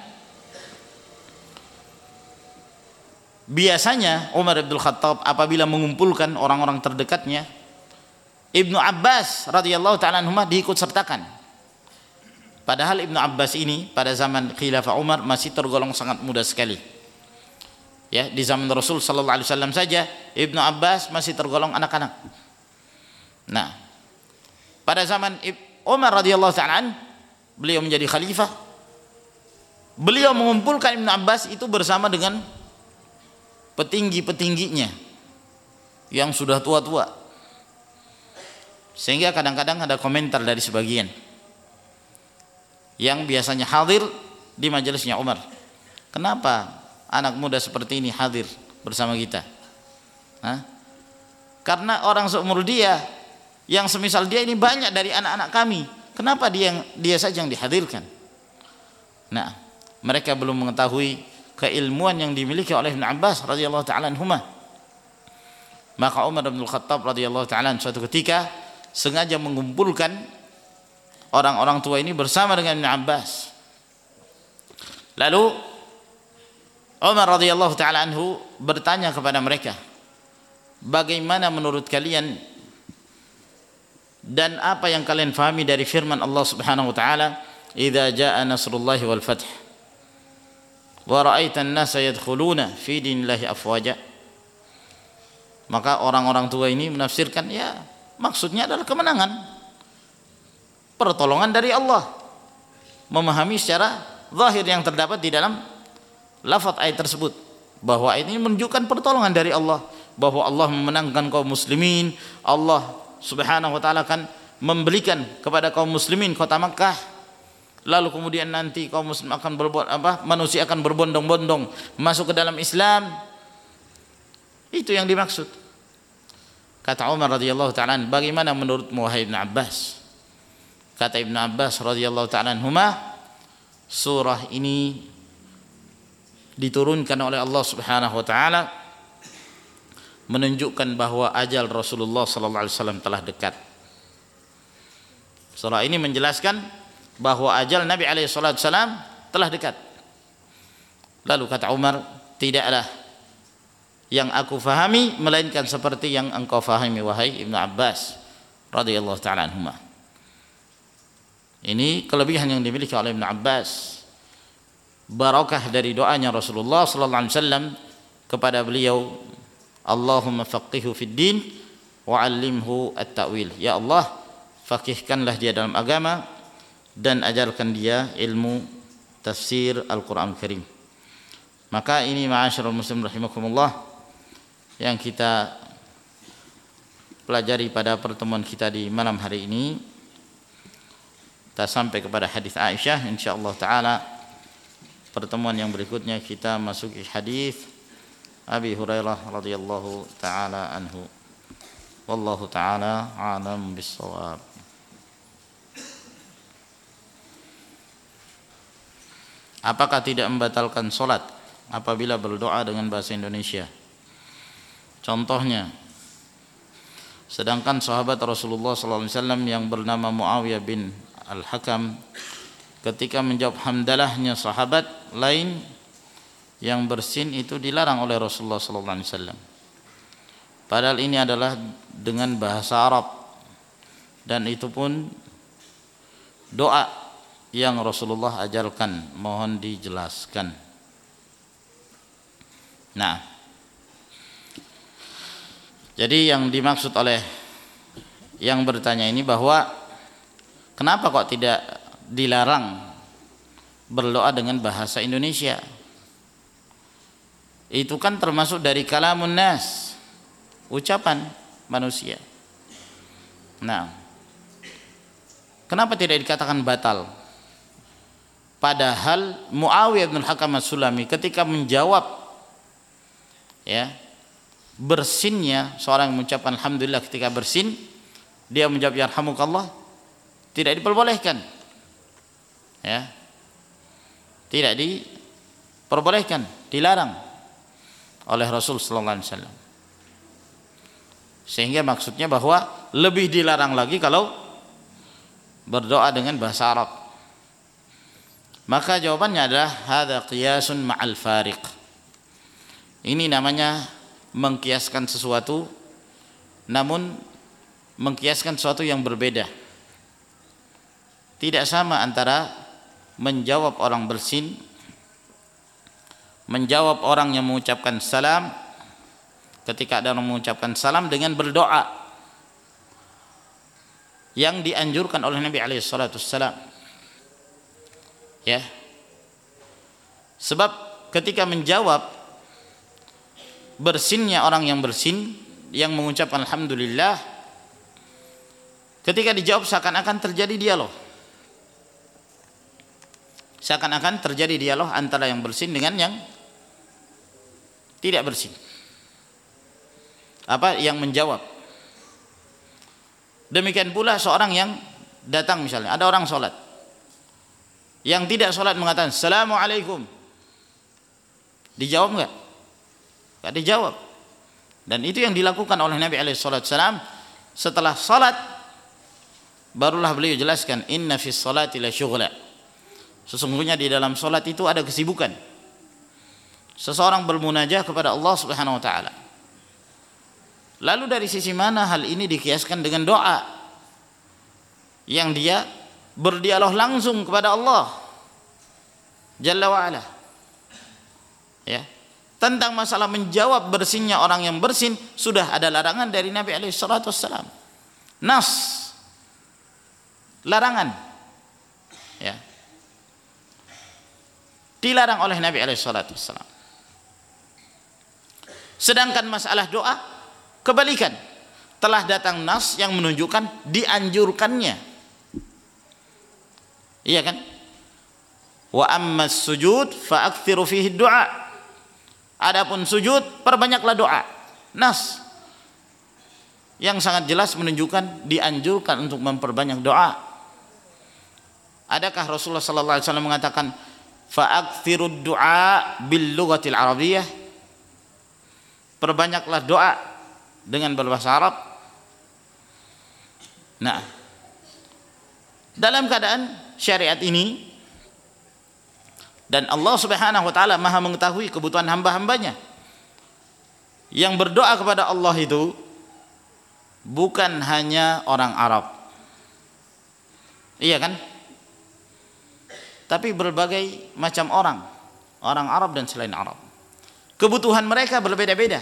biasanya Umar bin Khattab apabila mengumpulkan orang-orang terdekatnya, Ibnu Abbas radhiyallahu taala anhuma diikut sertakan. Padahal Ibnu Abbas ini pada zaman khilafah Umar masih tergolong sangat muda sekali. Ya, di zaman Rasul sallallahu alaihi wasallam saja Ibnu Abbas masih tergolong anak-anak. Nah, pada zaman Umar radhiyallahu ta'ala beliau menjadi khalifah, beliau mengumpulkan Ibnu Abbas itu bersama dengan petinggi-petingginya yang sudah tua-tua, sehingga kadang-kadang ada komentar dari sebagian yang biasanya hadir di majelisnya Umar, kenapa anak muda seperti ini hadir bersama kita? Karena orang seumur dia, yang semisal dia ini banyak dari anak-anak kami, kenapa dia saja yang dihadirkan? Nah, mereka belum mengetahui keilmuan yang dimiliki oleh Ibnu Abbas radhiyallahu taala anhuma. Maka Umar bin Khattab radhiyallahu taala suatu ketika sengaja mengumpulkan orang-orang tua ini bersama dengan Ibnu Abbas. Lalu Umar radhiyallahu taala anhu bertanya kepada mereka, bagaimana menurut kalian dan apa yang kalian fahami dari firman Allah Subhanahu wa taala, "Idza jaa nasrullahi wal fath wa ra'aitan nasa yadkhuluna fi dinillahi afwaja." Maka orang-orang tua ini menafsirkan, ya maksudnya adalah kemenangan, pertolongan dari Allah. Memahami secara zahir yang terdapat di dalam lafaz ayat tersebut, bahwa ayat ini menunjukkan pertolongan dari Allah, bahwa Allah memenangkan kaum muslimin, Allah Subhanahu wa taala akan memberikan kepada kaum muslimin kota Makkah, lalu kemudian nanti kaum muslim akan manusia akan berbondong-bondong masuk ke dalam Islam. Itu yang dimaksud. Kata Umar radhiyallahu taala, bagaimana menurutmu wahai Ibnu Abbas? Kata Ibnu Abbas radhiyallahu taala anhuma, surah ini diturunkan oleh Allah Subhanahu wa taala menunjukkan bahwa ajal Rasulullah sallallahu alaihi wasallam telah dekat. Surah ini menjelaskan bahwa ajal Nabi alaihi wasallam telah dekat. Lalu kata Umar, tidaklah yang aku fahami melainkan seperti yang engkau fahami wahai Ibnu Abbas radhiyallahu taala anhuma. Ini kelebihan yang dimiliki oleh Ibnu Abbas, barakah dari doanya Rasulullah sallallahu alaihi wasallam kepada beliau, Allahumma faqihhu fid din wa 'allimhu at-ta'wil. Ya Allah, faqihkanlah dia dalam agama dan ajarkan dia ilmu tafsir Al-Qur'an Al-Karim. Maka ini ma'asyiral muslimin rahimakumullah yang kita pelajari pada pertemuan kita di malam hari ini. Kita sampai kepada hadis Aisyah, insyaallah taala pertemuan yang berikutnya kita masuki hadis Abi Hurairah radhiyallahu taala anhu. Wallahu taala a'lam bis-shawab. Apakah tidak membatalkan salat apabila berdoa dengan bahasa Indonesia? Contohnya, sedangkan sahabat Rasulullah sallallahu alaihi wasallam yang bernama Muawiyah bin Al-Hakam ketika menjawab hamdalahnya sahabat lain yang bersin itu dilarang oleh Rasulullah sallallahu alaihi wasallam. Padahal ini adalah dengan bahasa Arab dan itu pun doa yang Rasulullah ajarkan, mohon dijelaskan. Nah, jadi yang dimaksud oleh yang bertanya ini bahwa kenapa kok tidak dilarang berdoa dengan bahasa Indonesia? Itu kan termasuk dari kalamun nas, ucapan manusia. Nah, kenapa tidak dikatakan batal? Padahal Muawiyah bin Hakam As-Sulami ketika menjawab ya bersinnya seorang yang mengucapkan alhamdulillah ketika bersin, dia menjawab yarhamukallah, tidak diperbolehkan. Ya. Tidak diperbolehkan, dilarang oleh Rasul sallallahu alaihi wasallam. Sehingga maksudnya bahwa lebih dilarang lagi kalau berdoa dengan bahasa Arab. Maka jawabannya adalah hadza qiyasun ma'al fariq. Ini namanya mengkiaskan sesuatu, namun mengkiaskan sesuatu yang berbeda. Tidak sama antara menjawab orang bersin, menjawab orang yang mengucapkan salam, ketika ada orang mengucapkan salam, dengan berdoa yang dianjurkan oleh Nabi alaihi salatu wassalam. Ya. Sebab ketika menjawab bersinnya orang yang bersin, yang mengucapkan alhamdulillah, ketika dijawab seakan-akan terjadi dialog. Seakan-akan terjadi dialog antara yang bersin dengan yang tidak bersin. Yang menjawab. Demikian pula seorang yang datang, misalnya ada orang sholat, yang tidak sholat mengatakan assalamualaikum, dijawab enggak? Enggak dijawab. Dan itu yang dilakukan oleh Nabi SAW setelah sholat, barulah beliau jelaskan inna fis sholati la syughla, sesungguhnya di dalam sholat itu ada kesibukan. Seseorang bermunajah kepada Allah Subhanahu wa taala. Lalu dari sisi mana hal ini dikiaskan dengan doa yang dia berdialog langsung kepada Allah Jalla wa ala, ya, tentang masalah menjawab bersinnya orang yang bersin sudah ada larangan dari Nabi alaihi salatu wassalam, nas, larangan, ya, dilarang oleh Nabi alaihi salatu wassalam. Sedangkan masalah doa kebalikan, telah datang nas yang menunjukkan dianjurkannya. Iya kan? Wa ammas sujud fa aktsiru fihi du'a. Adapun sujud, perbanyaklah doa. Nas yang sangat jelas menunjukkan dianjurkan untuk memperbanyak doa. Adakah Rasulullah sallallahu alaihi wasallam mengatakan fa aktsirud du'a bil lughatil arabiyyah? Perbanyaklah doa dengan berbahasa Arab. Nah, dalam keadaan syariat ini, dan Allah Subhanahu wa taala Maha mengetahui kebutuhan hamba-hambanya, yang berdoa kepada Allah itu bukan hanya orang Arab, iya kan? Tapi berbagai macam orang Arab dan selain Arab. Kebutuhan mereka berbeda-beda.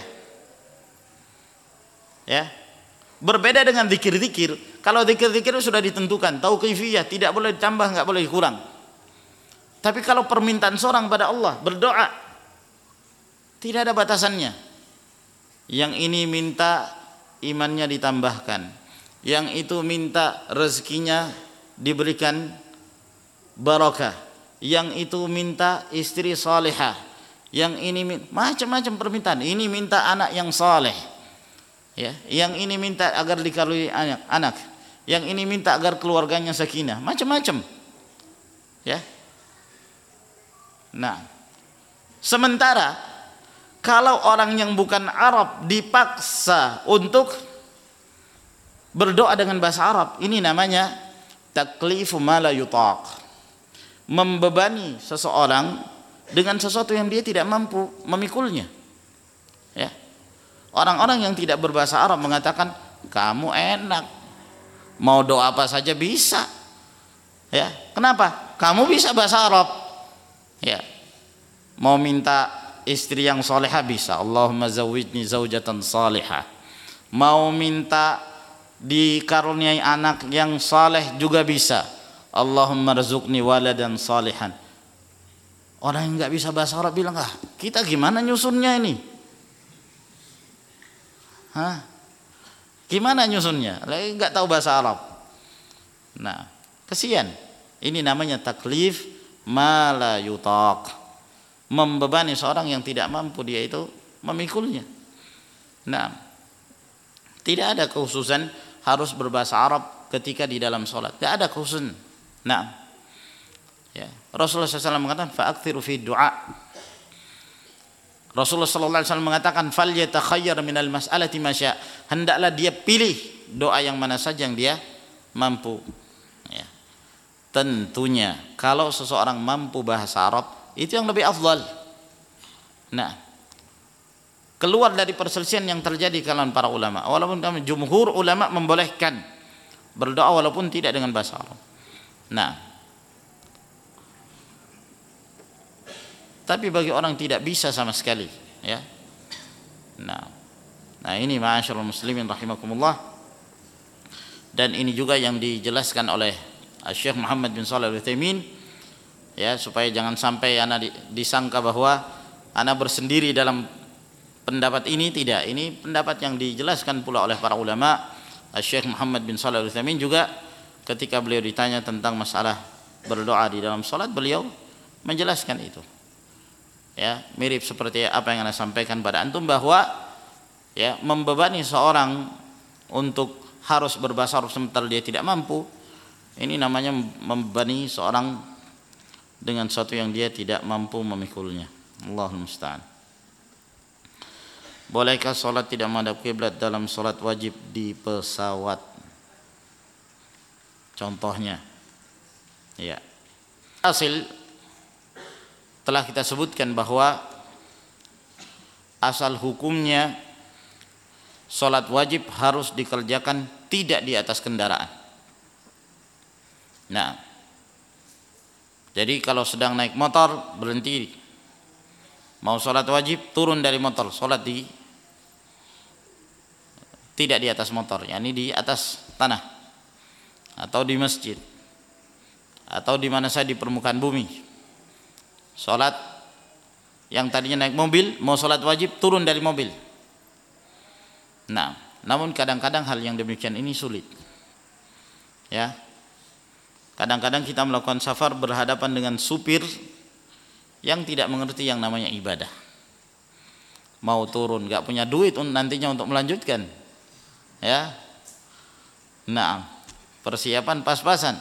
Ya. Berbeda dengan zikir-zikir. Kalau zikir-zikir sudah ditentukan, tahu kaifiyah, tidak boleh ditambah, enggak boleh dikurang. Tapi kalau permintaan seorang pada Allah, berdoa, tidak ada batasannya. Yang ini minta imannya ditambahkan, yang itu minta rezekinya diberikan barakah, yang itu minta istri salihah, yang ini macam-macam permintaan. Ini minta anak yang saleh, ya, yang ini minta agar dikaruniai anak, yang ini minta agar keluarganya sakinah, macam-macam, ya. Nah, sementara kalau orang yang bukan Arab dipaksa untuk berdoa dengan bahasa Arab, ini namanya taklifu ma la yutaq, membebani seseorang dengan sesuatu yang dia tidak mampu memikulnya, ya. Orang-orang yang tidak berbahasa Arab mengatakan kamu enak, Mau doa apa saja bisa. Ya, kenapa? Kamu bisa bahasa Arab. Ya. Mau minta istri yang salihah bisa. Allahumma zawwijni zaujatan salihah. Mau minta dikaruniai anak yang saleh juga bisa. Allahumma rzuqni waladan salihan. Orang yang nggak bisa bahasa Arab bilang, kita gimana nyusunnya ini? Gimana nyusunnya? Lagi nggak tahu bahasa Arab. Nah, kesian. Ini namanya taklif ma la yutaq. Membebani seorang yang tidak mampu dia itu memikulnya. Nah, tidak ada kekhususan harus berbahasa Arab ketika di dalam sholat. Tidak ada kekhususan. Nah, ya. Rasulullah SAW mengatakan fa'aktsiru fi du'a. Rasulullah SAW mengatakan fal yatakhayyar minal mas'alati ma syaa. Hendaklah dia pilih doa yang mana saja yang dia mampu. Ya. Tentunya kalau seseorang mampu bahasa Arab itu yang lebih afdal. Nah, keluar dari perselisihan yang terjadi kalangan para ulama. Walaupun kami jumhur ulama membolehkan berdoa walaupun tidak dengan bahasa Arab. Nah, tapi bagi orang tidak bisa sama sekali, ya. Nah ini ma'asyiral muslimin rahimakumullah. Dan ini juga yang dijelaskan oleh Syekh Muhammad bin Shalih Al-Utsaimin, ya, supaya jangan sampai ana disangka bahwa ana bersendiri dalam pendapat ini. Tidak, ini pendapat yang dijelaskan pula oleh para ulama. Syekh Muhammad bin Shalih Al-Utsaimin juga ketika beliau ditanya tentang masalah berdoa di dalam salat, beliau menjelaskan itu. Ya, mirip seperti apa yang ana sampaikan pada antum bahwa ya, membebani seorang untuk harus berbahasa Arab sementara dia tidak mampu, ini namanya membebani seorang dengan sesuatu yang dia tidak mampu memikulnya. Allahul musta'an. Bolehkah salat tidak menghadap kiblat dalam salat wajib di pesawat? Contohnya, ya, hasil telah kita sebutkan bahwa asal hukumnya salat wajib harus dikerjakan tidak di atas kendaraan. Nah, jadi kalau sedang naik motor berhenti, mau salat wajib turun dari motor, salat tidak di atas motor, yakni di atas tanah atau di masjid atau di mana saja di permukaan bumi. Salat yang tadinya naik mobil mau salat wajib turun dari mobil. Nah, namun kadang-kadang hal yang demikian ini sulit. Ya. Kadang-kadang kita melakukan safar berhadapan dengan supir yang tidak mengerti yang namanya ibadah. Mau turun enggak punya duit nantinya untuk melanjutkan. Ya. Nah, persiapan pas-pasan.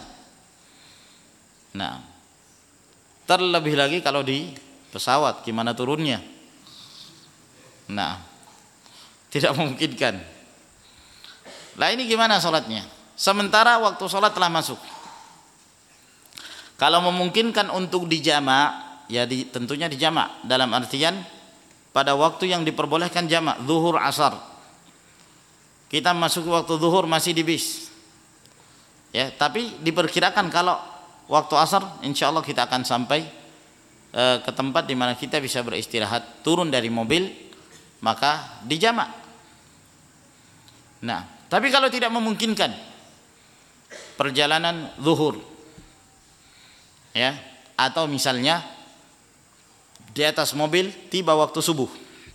Nah, terlebih lagi kalau di pesawat, gimana turunnya? Nah, tidak memungkinkan. Lah ini gimana sholatnya? Sementara waktu sholat telah masuk. Kalau memungkinkan untuk dijamak, ya tentunya dijamak. Dalam artian pada waktu yang diperbolehkan jamak, zuhur, asar. Kita masuk waktu zuhur masih di bis. Ya, tapi diperkirakan kalau waktu asar insya Allah kita akan sampai ke tempat di mana kita bisa beristirahat, turun dari mobil, maka dijamak. Nah, tapi kalau tidak memungkinkan perjalanan zuhur, ya, atau misalnya di atas mobil tiba waktu subuh.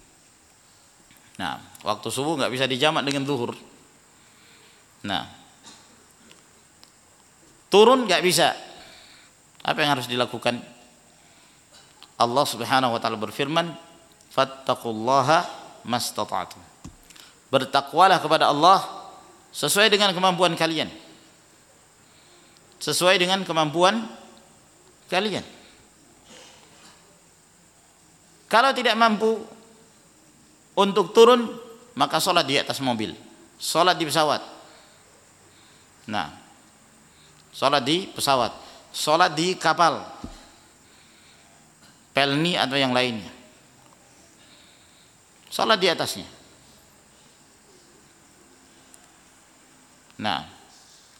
Nah, waktu subuh nggak bisa dijamak dengan zuhur. Nah, turun nggak bisa. Apa yang harus dilakukan? Allah Subhanahu wa taala berfirman, "Fattaqullaha mastata'tum." Bertakwalah kepada Allah sesuai dengan kemampuan kalian. Sesuai dengan kemampuan kalian. Kalau tidak mampu untuk turun, maka sholat di atas mobil, sholat di pesawat. Nah, sholat di pesawat, sholat di kapal, pelni atau yang lainnya, sholat di atasnya. Nah,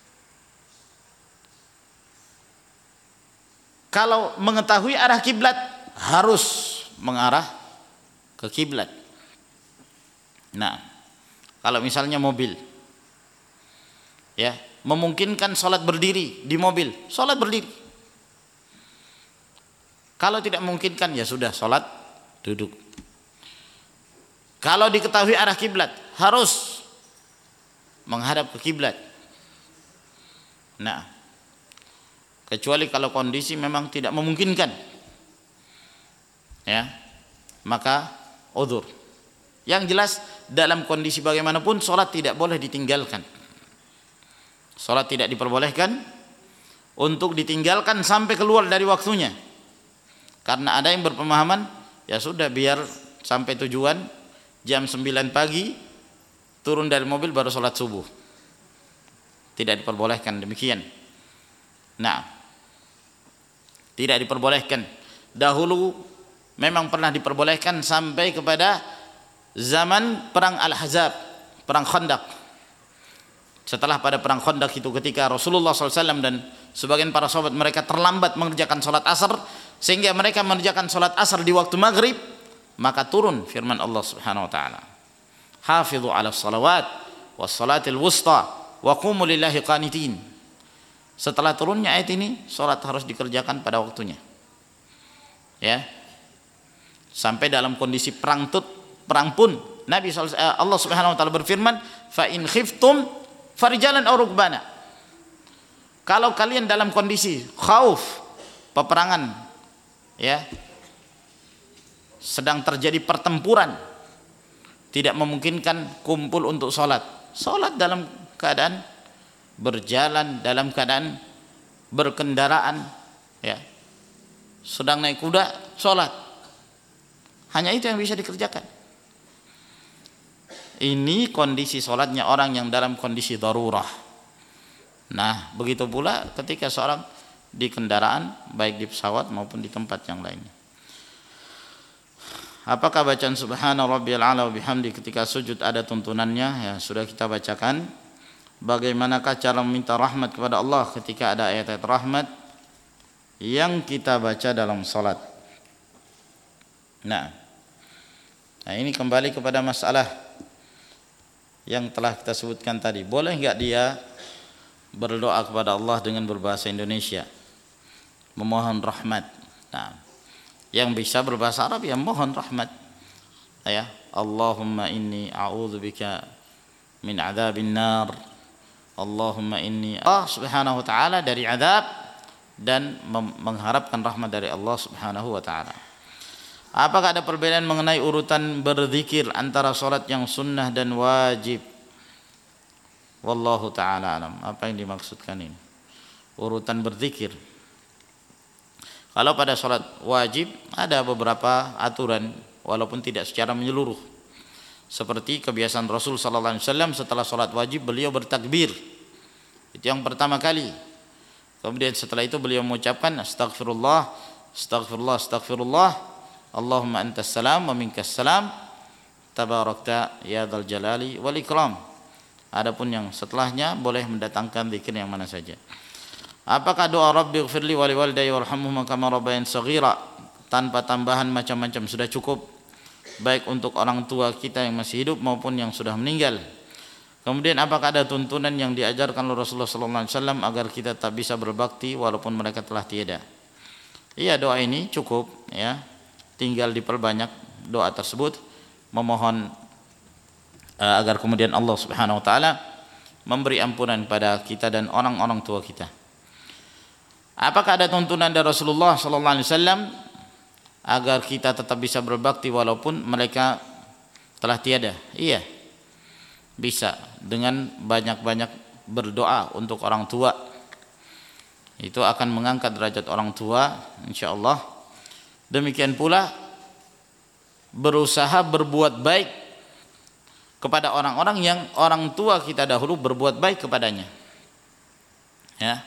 Kalau mengetahui arah kiblat harus mengarah ke kiblat. Nah, kalau misalnya mobil, ya, memungkinkan sholat berdiri di mobil, sholat berdiri. Kalau tidak memungkinkan, ya sudah, sholat duduk. Kalau diketahui arah kiblat harus menghadap ke kiblat. Nah, kecuali kalau kondisi memang tidak memungkinkan, ya, maka udzur. Yang jelas dalam kondisi bagaimanapun sholat tidak boleh ditinggalkan. Sholat tidak diperbolehkan untuk ditinggalkan sampai keluar dari waktunya. Karena ada yang berpemahaman, ya sudah, biar sampai tujuan jam 9 pagi turun dari mobil baru sholat subuh. Tidak diperbolehkan demikian. Nah, tidak diperbolehkan. Dahulu memang pernah diperbolehkan sampai kepada zaman perang Al-Ahzab, perang Khandaq. Setelah pada perang Khandaq itu, ketika Rasulullah SAW dan sebagian para sahabat mereka terlambat mengerjakan sholat asar, sehingga mereka mengerjakan sholat asar di waktu maghrib, maka turun firman Allah Subhanahu Wa Taala, "Hafidhu 'ala shalawat was salatil wusta wa qumu lillahi qanitin." Setelah turunnya ayat ini, sholat harus dikerjakan pada waktunya, ya. Sampai dalam kondisi perang pun Allah Subhanahu Wa Taala berfirman, "Fa in khiftum farijalan aw rukbana." Kalau kalian dalam kondisi khauf, peperangan, ya, sedang terjadi pertempuran, tidak memungkinkan kumpul untuk sholat, sholat dalam keadaan berjalan, dalam keadaan berkendaraan, ya, sedang naik kuda, sholat. Hanya itu yang bisa dikerjakan. Ini kondisi sholatnya orang yang dalam kondisi darurah. Nah, begitu pula ketika seorang di kendaraan, baik di pesawat maupun di tempat yang lainnya. Apakah bacaan subhana rabbiyal a'la wa bihamdi ketika sujud ada tuntunannya? Ya, sudah kita bacakan. Bagaimanakah cara meminta rahmat kepada Allah ketika ada ayat-ayat rahmat yang kita baca dalam salat? Nah, ini kembali kepada masalah yang telah kita sebutkan tadi. Boleh enggak dia berdoa kepada Allah dengan berbahasa Indonesia, memohon rahmat? Nah, yang bisa berbahasa Arab ya mohon rahmat, ya, Allahumma inni a'udzubika min adzabin nar, Allahumma inni, Allah Subhanahu wa taala dari azab, dan mengharapkan rahmat dari Allah Subhanahu wa taala. Apakah ada perbedaan mengenai urutan berzikir antara salat yang sunnah dan wajib? Wallahu taala alam. Apa yang dimaksudkan ini? Urutan berzikir. Kalau pada salat wajib ada beberapa aturan walaupun tidak secara menyeluruh. Seperti kebiasaan Rasul sallallahu alaihi wasallam, setelah salat wajib beliau bertakbir. Itu yang pertama kali. Kemudian setelah itu beliau mengucapkan astagfirullah, astagfirullah, astagfirullah, Allahumma antas salam wa minkas salam, tabarakta ya dzal jalali wal ikram. Adapun yang setelahnya boleh mendatangkan zikir yang mana saja. Apakah doa Rabbi ighfirli wa liwalidayya warhamhuma kama rabbayani shaghira tanpa tambahan macam-macam sudah cukup, baik untuk orang tua kita yang masih hidup maupun yang sudah meninggal? Kemudian apakah ada tuntunan yang diajarkan oleh Rasulullah sallallahu alaihi wasallam agar kita tak bisa berbakti walaupun mereka telah tiada? Iya, doa ini cukup, ya. Tinggal diperbanyak doa tersebut, memohon agar kemudian Allah Subhanahu wa taala memberi ampunan kepada kita dan orang-orang tua kita. Apakah ada tuntunan dari Rasulullah sallallahu alaihi wasallam agar kita tetap bisa berbakti walaupun mereka telah tiada? Iya, bisa dengan banyak-banyak berdoa untuk orang tua. Itu akan mengangkat derajat orang tua insyaallah. Demikian pula berusaha berbuat baik kepada orang-orang yang orang tua kita dahulu berbuat baik kepadanya, ya.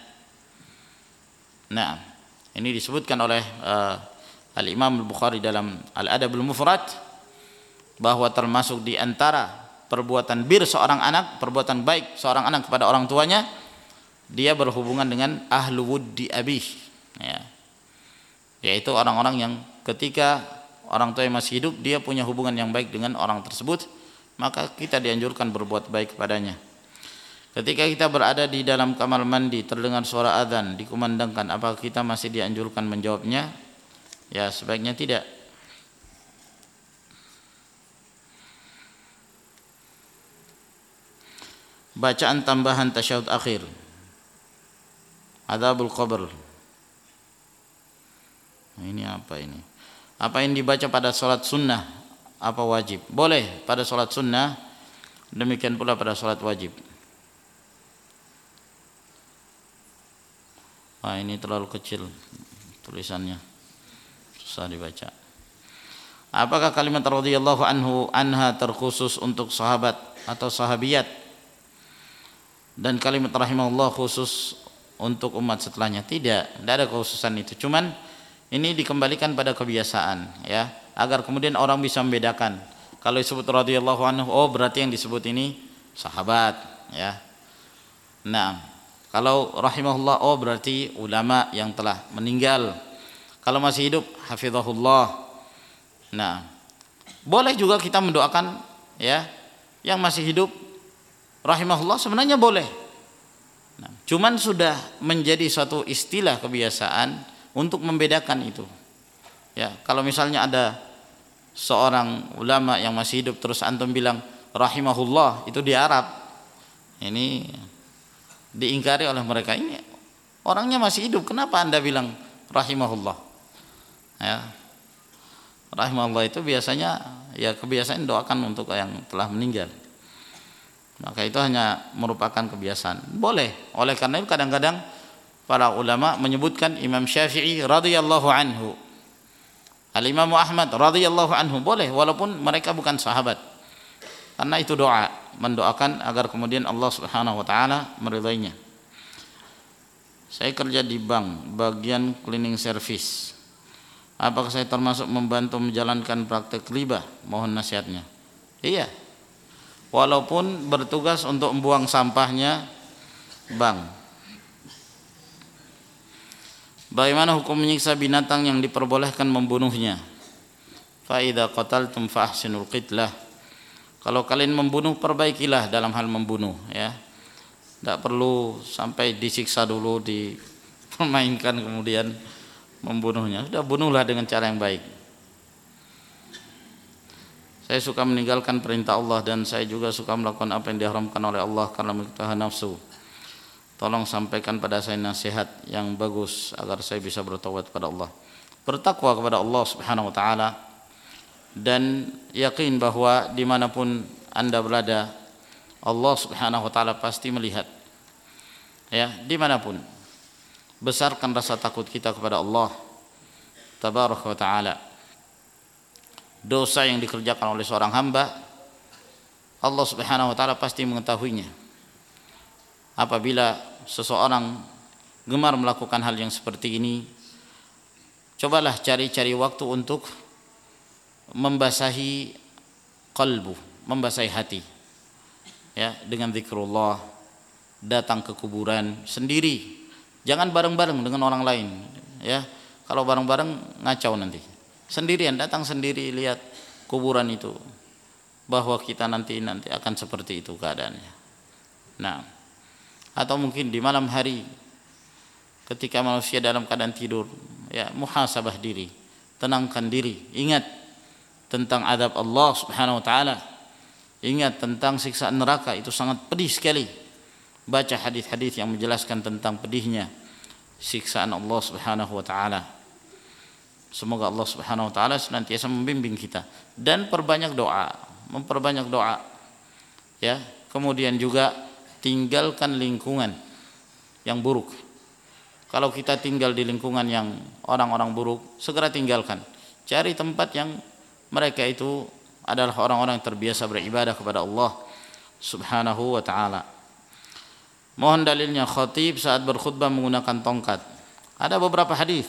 Nah, ini disebutkan oleh Al-Imam Al-Bukhari dalam Al-Adabul Mufrad bahwa termasuk di antara perbuatan bir seorang anak, perbuatan baik seorang anak kepada orang tuanya, dia berhubungan dengan ahlu wuddi abih, ya. yaitu orang-orang yang ketika orang tua yang masih hidup dia punya hubungan yang baik dengan orang tersebut, maka kita dianjurkan berbuat baik kepadanya. Ketika kita berada di dalam kamar mandi terdengar suara azan dikumandangkan, apakah kita masih dianjurkan menjawabnya? Ya, sebaiknya tidak. Bacaan tambahan tasyahud akhir, adzabul qabr. Ini apa ini? Apa yang dibaca pada salat sunnah apa wajib? Boleh pada salat sunnah, demikian pula pada salat wajib. Ini terlalu kecil tulisannya, susah dibaca. Apakah kalimat radhiyallahu anhu anha terkhusus untuk sahabat atau sahabiyat, dan kalimat rahimahullah khusus untuk umat setelahnya? Tidak ada kekhususan itu. Cuman ini dikembalikan pada kebiasaan, ya, agar kemudian orang bisa membedakan. Kalau disebut radhiyallahu anhu, oh berarti yang disebut ini sahabat, ya. Nah, kalau rahimahullah, oh berarti ulama yang telah meninggal. Kalau masih hidup, hafizahullah. Nah, boleh juga kita mendoakan, ya, yang masih hidup rahimahullah, sebenarnya boleh. Nah, cuman sudah menjadi suatu istilah kebiasaan untuk membedakan itu. Ya, kalau misalnya ada seorang ulama yang masih hidup terus antum bilang rahimahullah, itu di Arab, ini diingkari oleh mereka. Ini orangnya masih hidup, kenapa anda bilang rahimahullah? Ya, rahimahullah itu biasanya ya kebiasaan doakan untuk yang telah meninggal. Maka itu hanya merupakan kebiasaan. Boleh. Oleh karena itu kadang-kadang para ulama menyebutkan Imam Syafi'i radhiyallahu anhu, Al-Imam Ahmad radhiyallahu anhu, boleh walaupun mereka bukan sahabat. Karena itu doa, mendoakan agar kemudian Allah Subhanahu wa taala meridainya. Saya kerja di bank, bagian cleaning service. Apakah saya termasuk membantu menjalankan praktek riba? Mohon nasihatnya. Iya. Walaupun bertugas untuk membuang sampahnya bank. Bagaimana hukum menyiksa binatang yang diperbolehkan membunuhnya? Fa idza qataltum fa ahsinul qitlah. Kalau kalian membunuh, perbaikilah dalam hal membunuh, ya. Tidak perlu sampai disiksa dulu, dipermainkan kemudian membunuhnya. Sudah, bunuhlah dengan cara yang baik. Saya suka meninggalkan perintah Allah dan saya juga suka melakukan apa yang diharamkan oleh Allah karena mengikuti nafsu. Tolong sampaikan pada saya nasihat yang bagus agar saya bisa bertaubat kepada Allah. Bertakwa kepada Allah Subhanahu wa taala dan yakin bahwa dimanapun anda berada, Allah Subhanahu wa taala pasti melihat, ya, dimanapun. Besarkan rasa takut kita kepada Allah Tabaraka wa taala. Dosa yang dikerjakan oleh seorang hamba, Allah Subhanahu wa taala pasti mengetahuinya. Apabila seseorang gemar melakukan hal yang seperti ini, cobalah cari-cari waktu untuk membasahi qalbu, membasahi hati, ya, dengan zikrullah. Datang ke kuburan sendiri, jangan bareng-bareng dengan orang lain, ya. Kalau bareng-bareng ngacau nanti. Sendirian, datang sendiri, lihat kuburan itu, bahwa kita nanti akan seperti itu keadaannya. Nah, atau mungkin di malam hari ketika manusia dalam keadaan tidur, ya, muhasabah diri, tenangkan diri, ingat tentang azab Allah Subhanahu wa taala, ingat tentang siksaan neraka, itu sangat pedih sekali. Baca hadis-hadis yang menjelaskan tentang pedihnya siksaan Allah Subhanahu wa taala. Semoga Allah Subhanahu wa taala senantiasa membimbing kita dan memperbanyak doa, ya. Kemudian juga tinggalkan lingkungan yang buruk. Kalau kita tinggal di lingkungan yang orang-orang buruk, segera tinggalkan. Cari tempat yang mereka itu adalah orang-orang yang terbiasa beribadah kepada Allah Subhanahu wa taala. Mohon dalilnya khatib saat berkhutbah menggunakan tongkat. Ada beberapa hadis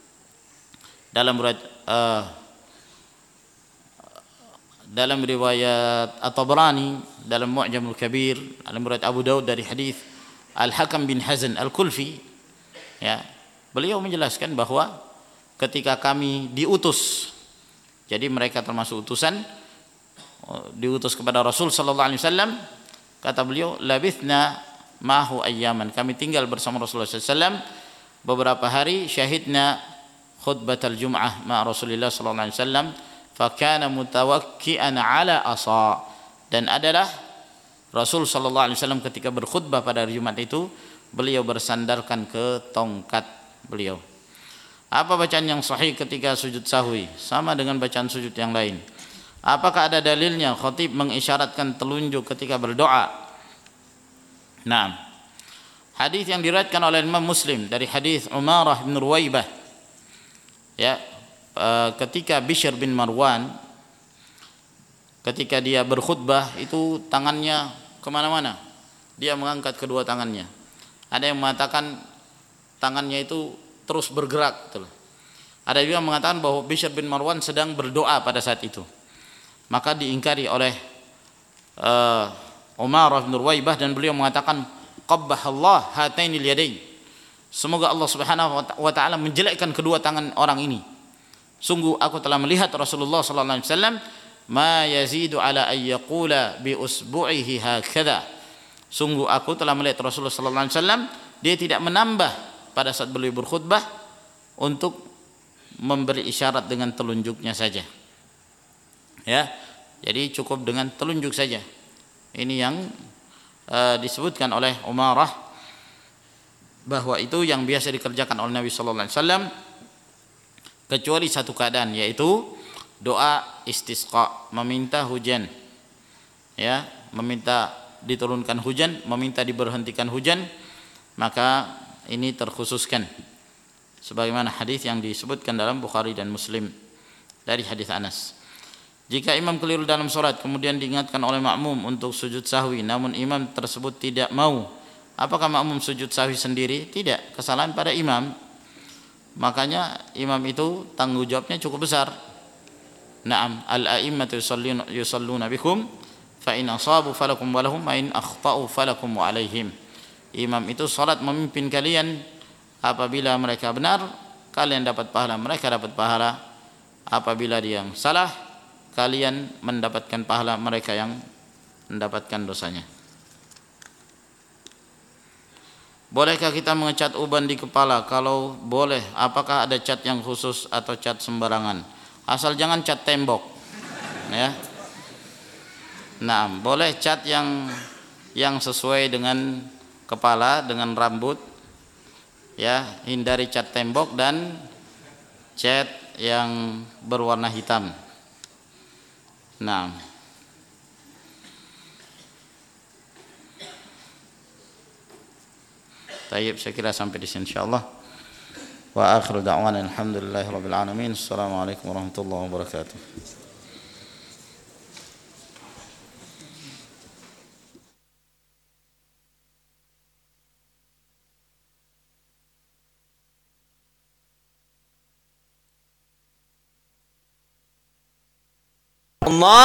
dalam riwayat At-Tabrani, dalam Mu'jamul Kabir, dalam riwayat Abu Daud dari hadis Al-Hakam bin Hazn Al-Kulfi, ya, beliau menjelaskan bahwa ketika kami diutus. Jadi mereka termasuk utusan, diutus kepada Rasul sallallahu alaihi wasallam. Kata beliau, labithna ma'hu ayyaman, kami tinggal bersama Rasulullah sallallahu alaihi wasallam beberapa hari. Syahidna khutbatal jum'ah ma Rasulillah sallallahu alaihi wasallam, fa kana mutawakki'an ala asa, dan adalah Rasul sallallahu alaihi wasallam ketika berkhutbah pada hari Jumat itu beliau bersandarkan ke tongkat beliau. Apa bacaan yang sahih ketika sujud sahwi? Sama dengan bacaan sujud yang lain. Apakah ada dalilnya khatib mengisyaratkan telunjuk ketika berdoa? Naam. Hadis yang diriwayatkan oleh Imam Muslim dari hadis Umarah bin Ruwaibah, ya, ketika Bishr bin Marwan ketika dia berkhutbah itu tangannya kemana-mana, dia mengangkat kedua tangannya. Ada yang mengatakan tangannya itu terus bergerak, gitu. Ada juga yang mengatakan bahwa Bishr bin Marwan sedang berdoa pada saat itu. Maka diingkari oleh Umarah bin Ruwaibah, dan beliau mengatakan qabbahallah hatainil yadain, semoga Allah Subhanahu wa taala menjelekkan kedua tangan orang ini. Sungguh aku telah melihat Rasulullah sallallahu alaihi wasallam ma yazidu ala ay yaqula bi usbu'ihi hakadha. Sungguh aku telah melihat Rasulullah sallallahu alaihi wasallam, dia tidak menambah pada saat beliau berkhutbah untuk memberi isyarat dengan telunjuknya saja. Ya, jadi cukup dengan telunjuk saja. Ini yang disebutkan oleh Umarah, bahwa itu yang biasa dikerjakan oleh Nabi sallallahu alaihi wasallam, kecuali satu keadaan, yaitu doa istisqa, meminta hujan. Ya, meminta diturunkan hujan, meminta diberhentikan hujan, maka ini terkhususkan sebagaimana hadis yang disebutkan dalam Bukhari dan Muslim dari hadis Anas. Jika imam keliru dalam salat kemudian diingatkan oleh makmum untuk sujud sahwi, namun imam tersebut tidak mau, apakah makmum sujud sahwi sendiri? Tidak, kesalahan pada imam. Makanya imam itu tanggung jawabnya cukup besar. Na'am, al-a'immatu yusalluna bikum fa in asabu falakum wa lahum wa in akhta'u falakum wa alaihim. Imam itu salat memimpin kalian, apabila mereka benar kalian dapat pahala, mereka dapat pahala. Apabila dia yang salah, kalian mendapatkan pahala, mereka yang mendapatkan dosanya. Bolehkah kita mengecat uban di kepala? Kalau boleh, apakah ada cat yang khusus atau cat sembarangan? Asal jangan cat tembok, ya. Nah, boleh cat yang sesuai dengan kepala, dengan rambut, ya, hindari cat tembok dan cat yang berwarna hitam. Nah, tayyib, saya kira sampai di sini insyaallah. Wa akhiru da'wana alhamdulillahirabbil alamin. Assalamualaikum warahmatullahi wabarakatuh. Allah